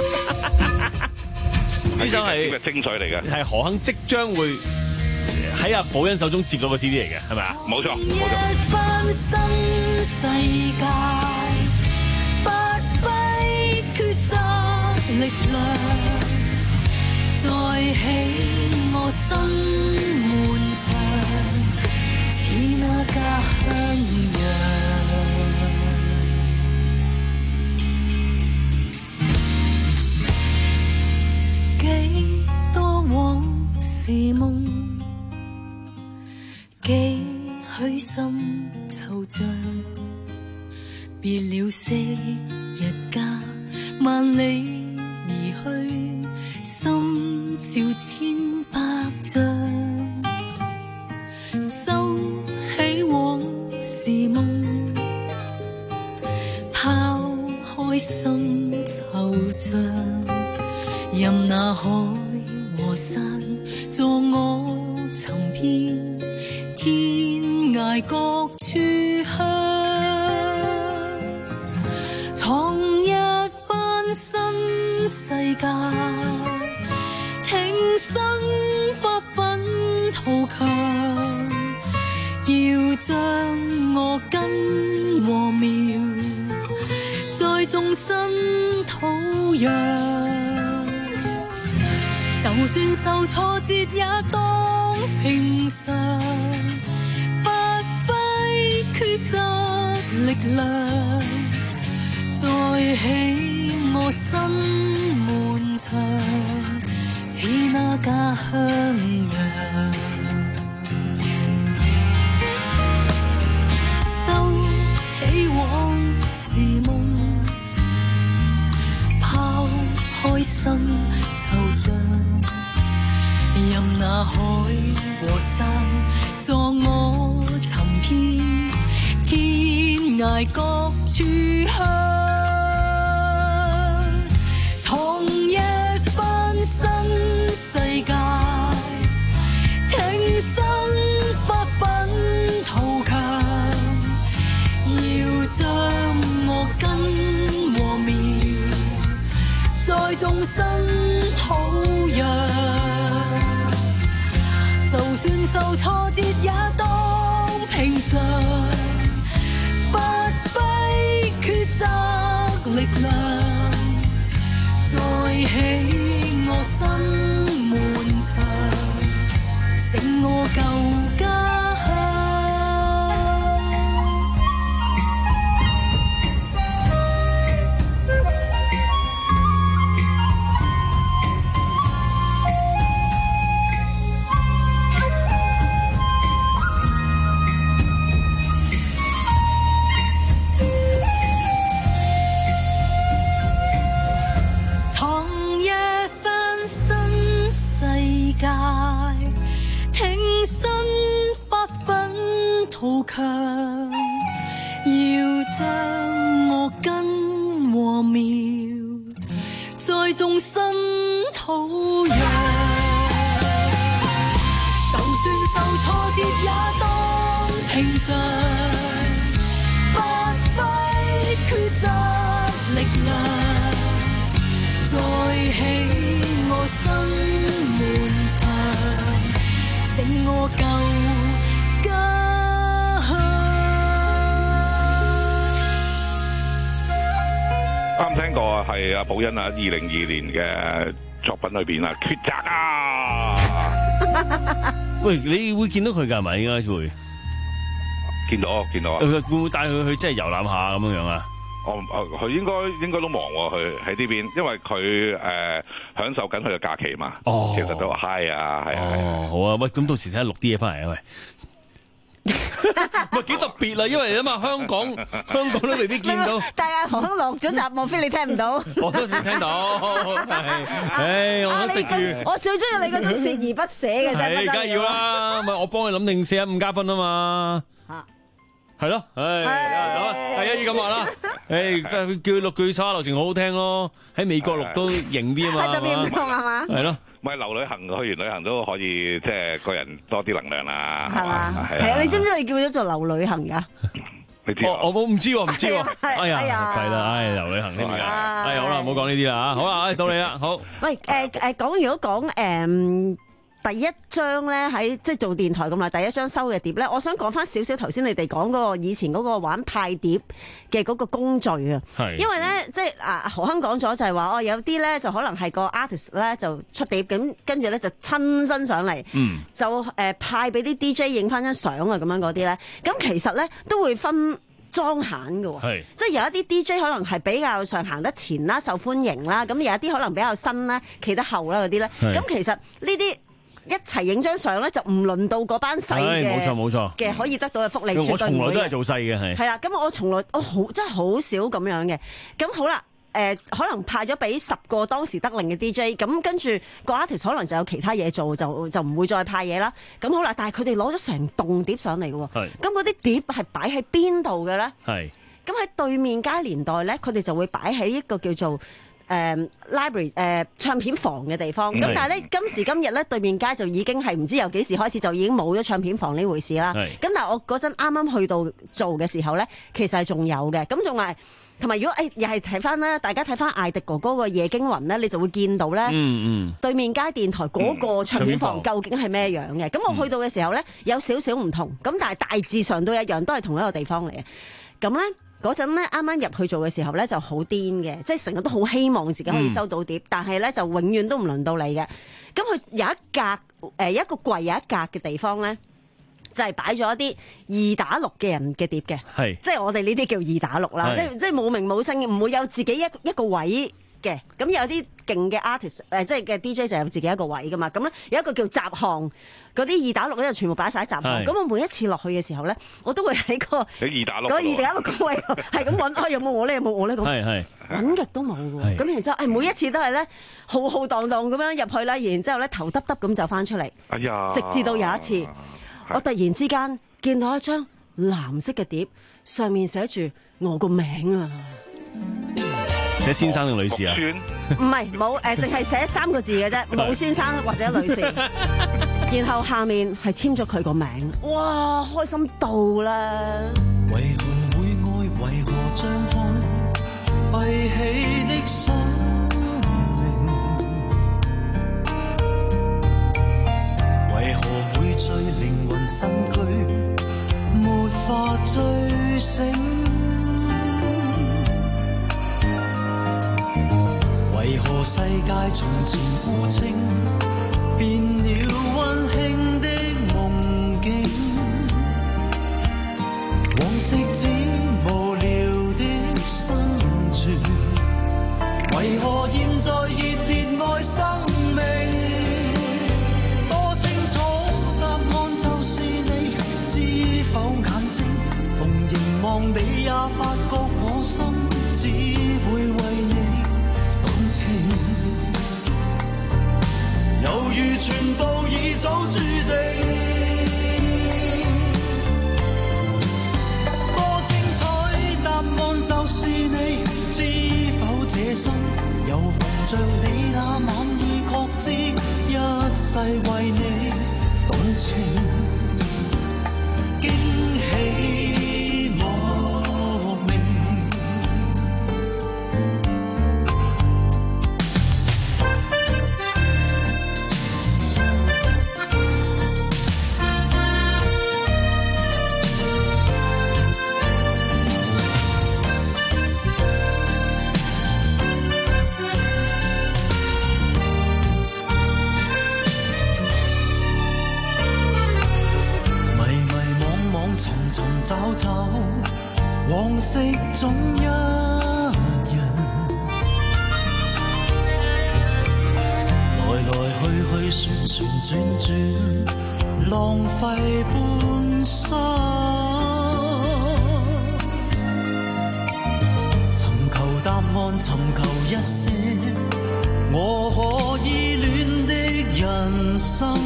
呢首係咩精髓嚟嘅？ 係何鏗即將會喺阿寶欣手中接到個 C D 嚟嘅，係咪啊？ 冇錯，冇錯。 一番新世界，發揮抉擇力量，再起我心門牆。似那家鄉樣，幾多往事夢，幾許心惆悵，別了昔日家，萬里而去，心照千百丈。收起往事夢，拋開心惆悵，任那海和山助我尋遍天涯各處鄉，創一番新世界，挺身發奮圖強。要將我根和苗再種新土壤，就算受挫折也當平常，發揮抉擇力量，再起我心門牆，似那家鄉樣。起往事夢，拋開心惆悵，任那海和山助我尋遍天涯各處鄉，創一番新世界，挺身發奮圖強。將我根和苗再種新土壤，就算受挫折也當平常，發揮抉擇力量，再起我心門牆，成我舊家。挺身發奮圖強，要將我根和苗再種新土壤，就算受挫折也當平常，發揮抉擇力量，再起我心門牆，成我舊家鄉。 啱聽過啊，係阿寶欣啊，二零二年嘅作品裏邊啊，抉擇啊！ 喂，你會見到佢㗎係咪？應該會見到，見到啊！ 會唔會帶佢去即係遊覽下咁樣樣啊？ 哦，佢應該應該都忙喎，佢喺呢邊，因為佢誒、呃、享受緊佢嘅假期嘛。哦，其實都 high 啊，係啊。 哦，好啊，喂，咁到時睇下錄啲嘢翻嚟啊，喂。唔係幾特別啦，因為啊嘛，香港香港都未必見到。 但係何生落咗集，莫非你聽唔到？ 我都先聽到，係，唉，我食住。 我最中意你嗰種鍥而不捨嘅啫， 係，梗係要啦，咪我幫佢諗定四一五嘉賓啊嘛。係咯，唉，係啊，要咁話啦，誒，叫佢錄句沙流程好好聽咯，喺美國錄都型啲啊嘛， 特別唔同係嘛？ 係咯， 咪留旅行去完旅行都可以，即係個人多啲能量啦， 係嘛？係啊，你知唔知你叫咗做留旅行㗎？ 你知我我冇唔知喎，唔知喎，哎呀，弊啦，唉，留旅行添㗎，哎，好啦，唔好講呢啲啦嚇，好啦，唉，到你啦，好。 喂，誒誒，講如果講誒。第一張咧喺即係做電台咁耐，第一張收嘅碟咧，我想講翻少少頭先你哋講嗰個以前嗰個玩派碟嘅嗰個工序啊。係。因為咧即係啊何亨講咗就係話哦，有啲咧就可能係個 artist 咧就出碟咁，跟住咧就親身上嚟，嗯，就誒派俾啲 D J 影翻張相啊咁樣嗰啲咧，咁其實咧都會分裝閒嘅喎，即係有一啲 D J 可能係比較上行得前啦，受歡迎啦，咁有一啲可能比較新啦，企得後啦嗰啲咧，咁其實呢啲。一齊影張相咧，就唔輪到嗰班細嘅， 冇錯冇錯嘅可以得到嘅福利。 我從來都係做細嘅，係。係啦，咁我從來我好真係好少咁樣嘅。咁好啦，誒、呃、可能派咗俾十個當時得令嘅 D J，咁跟住個 artist 可能就有其他嘢做，就就唔會再派嘢啦。咁好啦，但係佢哋攞咗成棟碟上嚟嘅喎。係。咁嗰啲碟係擺喺邊度嘅咧？係。咁喺對面街年代咧，佢哋就會擺喺一個叫做誒、uh, library 誒、uh, 唱片房嘅地方，咁但係咧今時今日咧對面街就已經係唔知由幾時開始就已經冇咗唱片房呢回事啦。咁但係我嗰陣啱啱去到做嘅時候咧，其實係仲有嘅。咁仲係同埋如果誒又係睇翻咧，大家睇翻艾迪哥哥個夜驚魂咧，你就會見到咧，嗯嗯，對面街電台嗰個唱片房究竟係咩樣嘅？咁、嗯、我去到嘅時候咧，有少少唔同，咁但係大致上都一樣，都係同一個地方嚟嘅。咁咧。嗰陣咧，啱啱入去做嘅時候咧，就好癲嘅，即係成日都好希望自己可以收到碟，嗯、但係咧就永遠都唔輪到你嘅。咁佢有一格誒、呃、一個櫃有一格嘅地方咧，就係擺咗一啲二打六嘅人嘅碟嘅，即係我哋呢啲叫二打六啦，即係即係冇名冇姓，唔會有自己一一個位嘅。咁有啲勁嘅 artist 誒、呃，即係嘅 D J 就有自己一個位噶嘛。咁咧有一個叫雜項。嗰啲二打六咧就全部擺晒喺雜項，咁我每一次落去嘅時候咧，我都會喺個二打六嗰二打六個位係咁揾，啊有冇我咧？有冇我咧？咁揾極都冇喎。咁然之後，誒每一次都係咧浩浩蕩蕩咁樣入去啦，然之後咧頭耷耷咁就翻出嚟。哎呀！直至到有一次，我突然之間見到一張藍色嘅碟，上面寫住我個名啊！ 寫先生定女士啊？ 唔係冇誒，淨係寫三個字嘅啫，冇先生或者女士。然後下面係簽咗佢個名，哇，開心到啦！ 為何會愛？為何張開閉起的生命？為何會醉靈魂身軀，沒法醉醒？為何世界從前孤清，變了溫馨的夢境？往昔只無聊的生存，為何現在熱烈愛生命？多清楚，答案就是你，知否眼睛？同凝望你也發覺我心只會為你。猶如全部已早注定，多精彩，答案就是你。知否這生又逢着你那晚，已確知一世為你動情，驚喜莫名。尋尋找找，往昔總一去旋旋轉轉，浪費半生。尋求答案，尋求一些我可依戀的人生。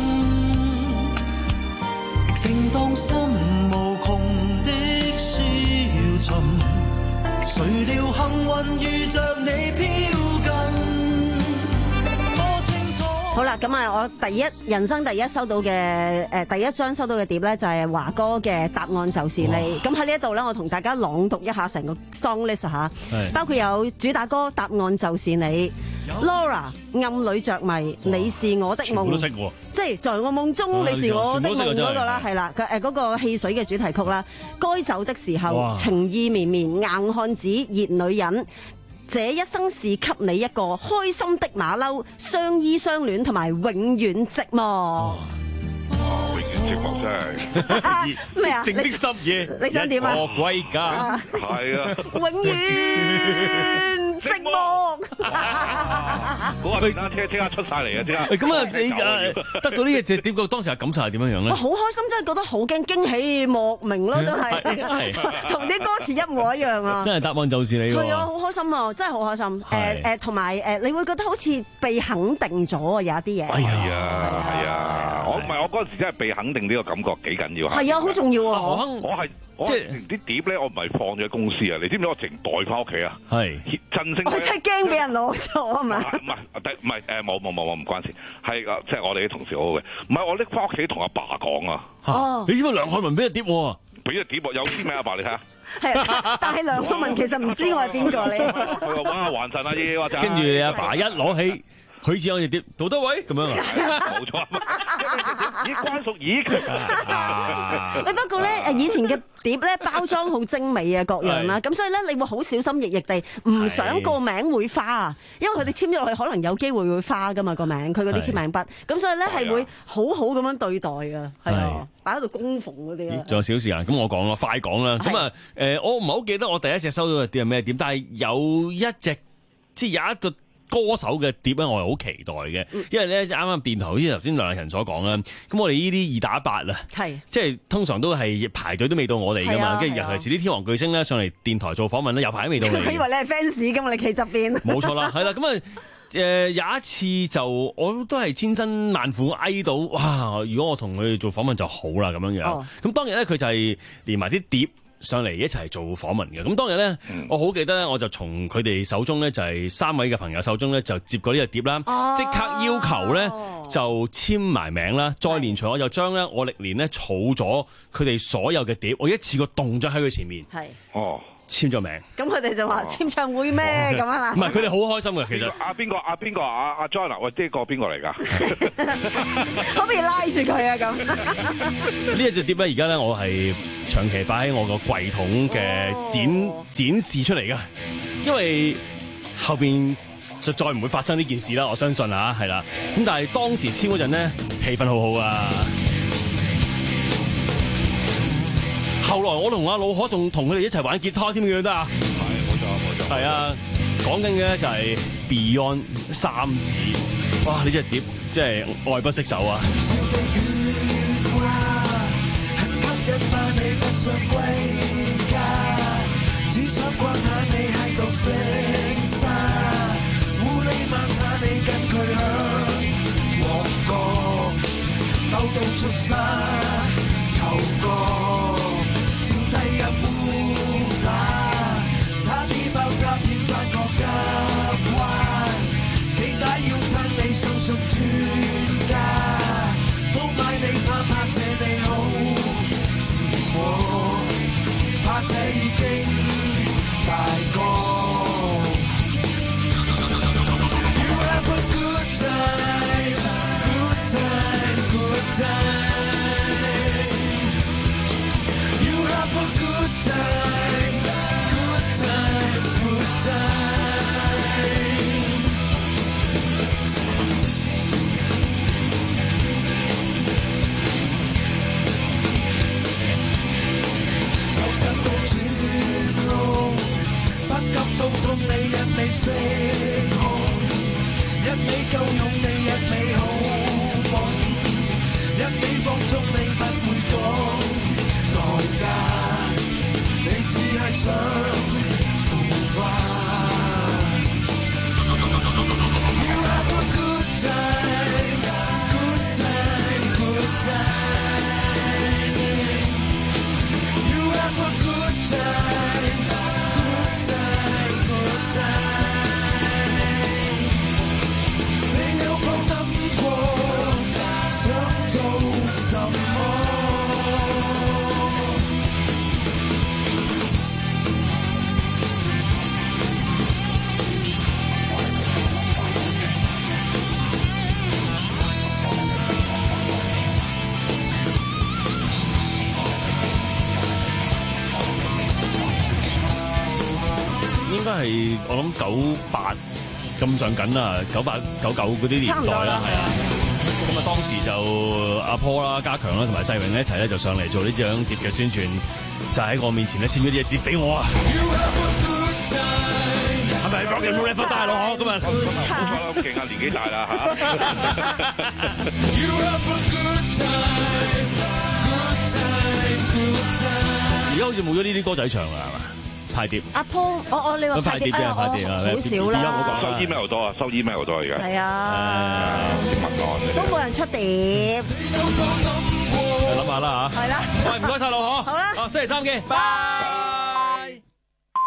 正當心無窮的消沉，誰料幸運遇着你飄近。 好啦，咁啊，我第一人生第一收到嘅誒、呃、第一張收到嘅碟咧，就係華哥嘅《答案就是你》。咁喺呢一度咧，我同大家朗讀一下成個 song list 嚇，包括有主打歌《答案就是你》，Laura 暗裏着迷，你是我的夢， 都識喎， 即係在我夢中你是我的夢嗰個啦，係啦，佢誒嗰個汽水嘅主題曲啦，該走的時候，情意綿綿，硬漢子，熱女人。這一生是給你一個開心的馬騮，相依相戀同埋永遠寂寞。 哦，永遠寂寞真係咩啊？ 靜的深夜， 你想點啊？ 我歸家， 係啊， 永遠寂寞。 嗰個電單車即刻出晒嚟啊！即刻。 咁啊，你誒得到呢隻碟，當時嘅感受係點樣樣咧？ 我好開心，真係覺得好驚驚喜莫名咯，真係，同啲歌詞一模一樣啊！ 真係答案就是你喎。 係啊，好開心啊，真係好開心。誒誒，同埋誒，你會覺得好似被肯定咗啊，有一啲嘢。 係啊，係啊，我唔係我嗰陣時真係被肯定呢個感覺幾緊要。 係啊，好重要啊！ 我係即係啲碟咧，我唔係放咗喺公司啊，你知唔知我淨袋翻屋企啊？ 係振聲。 我真係驚俾人攞咗啊嘛！ 唔係唔係誒，冇冇冇冇唔關事，係即係我哋啲同事好好嘅。唔係我拎翻屋企同阿爸講啊。 哦， 你知唔知梁漢文俾隻碟喎？俾隻碟喎，有簽名阿爸，你睇下。 係，但係梁漢文其實唔知我係邊個你。 佢話哇，還神阿爺話跟住你阿爸一攞起許志安隻碟，杜德偉咁樣啊， 冇錯，咦關淑怡啊！ 你不過咧誒，以前嘅碟咧包裝好精美啊，各樣啦，咁所以咧你會好小心翼翼地唔想個名會花啊，因為佢哋簽咗落去可能有機會會花噶嘛個名，佢嗰啲簽名筆，咁所以咧係會好好咁樣對待噶，係啊，擺喺度供奉嗰啲啊。 仲有少時間，咁我講咯，快講啦。咁啊誒，我唔係好記得我第一隻收到嘅碟係咩碟，但係有一隻即係有一個歌手嘅碟咧，我係好期待嘅，因為咧啱啱電台好似頭先梁日勤所講啦，咁我哋呢啲二打八啊，係即係通常都係排隊都未到我哋噶嘛，跟住尤其是啲天王巨星咧上嚟電台做訪問咧，有排都未到你。 佢以為你係 fans 噶嘛，你企側邊。 冇錯啦，係啦，咁啊誒有一次就我都係千辛萬苦嗌到，哇！如果我同佢哋做訪問就好啦咁樣樣。咁、哦、當日咧佢就係連埋啲碟上嚟一齊做訪問嘅，咁當日咧，嗯、我好記得咧，我就從佢哋手中咧，就係三位嘅朋友手中咧，就接過呢隻碟啦，即、哦、刻要求咧就簽埋名啦，再連隨我就將咧我歷年咧儲咗佢哋所有嘅碟，我一次過動咗喺佢前面，係哦。簽咗名， 咁佢哋就話簽唱會咩咁樣啦？ 唔係，佢哋好開心嘅，其實。 阿邊個？阿邊個？阿阿 John 啊？喂，呢個邊個嚟㗎？ 可唔可以拉住佢啊？咁呢一隻碟咧，而家咧我係長期擺喺我個櫃桶嘅展、哦、展示出嚟㗎，因為後邊就再唔會發生呢件事啦，我相信啊，係啦。咁但係當時簽嗰陣咧，氣氛好好啊。後來我同阿老可仲同佢哋一齊玩吉他添，記唔記得啊？係，冇錯冇錯。係啊，講緊嘅咧就係 Beyond 三子，哇！呢隻碟即係愛不釋手啊！低入烏啦，差啲爆炸片翻個急彎，幾大要撐你相信專家，都買你怕怕這你好是我，怕這已經大個。You have a good time, good time, good time. Good time, good time, good time. 走失到絕路，不急到痛你一味聲控，一味夠用你一味好。 想腐化。You have a good time, good time, good time. You have a good time, good time, good time. 這有放燈過，想做什麼？ 應該係我諗九八咁上緊啦，九八九九嗰啲年代啦，係啊。咁啊，當時就阿 Paul 啦、加強啦同埋世榮咧一齊咧就上嚟做呢張碟嘅宣傳，就喺我面前咧簽咗啲碟俾我啊。係咪講嘅 rapper 大佬？咁啊， 好勁啊！年紀大啦而家好似冇咗呢啲歌仔唱啦，係嘛？派碟。 阿 Paul，我我你話派碟啊， 派碟啊， 好少啦。 收 email 多啊，收 email 多而家。 係啊，都冇人出碟。 諗下啦嚇。 係啦。 喂，唔該曬老何。 好啦。 哦，星期三見，拜。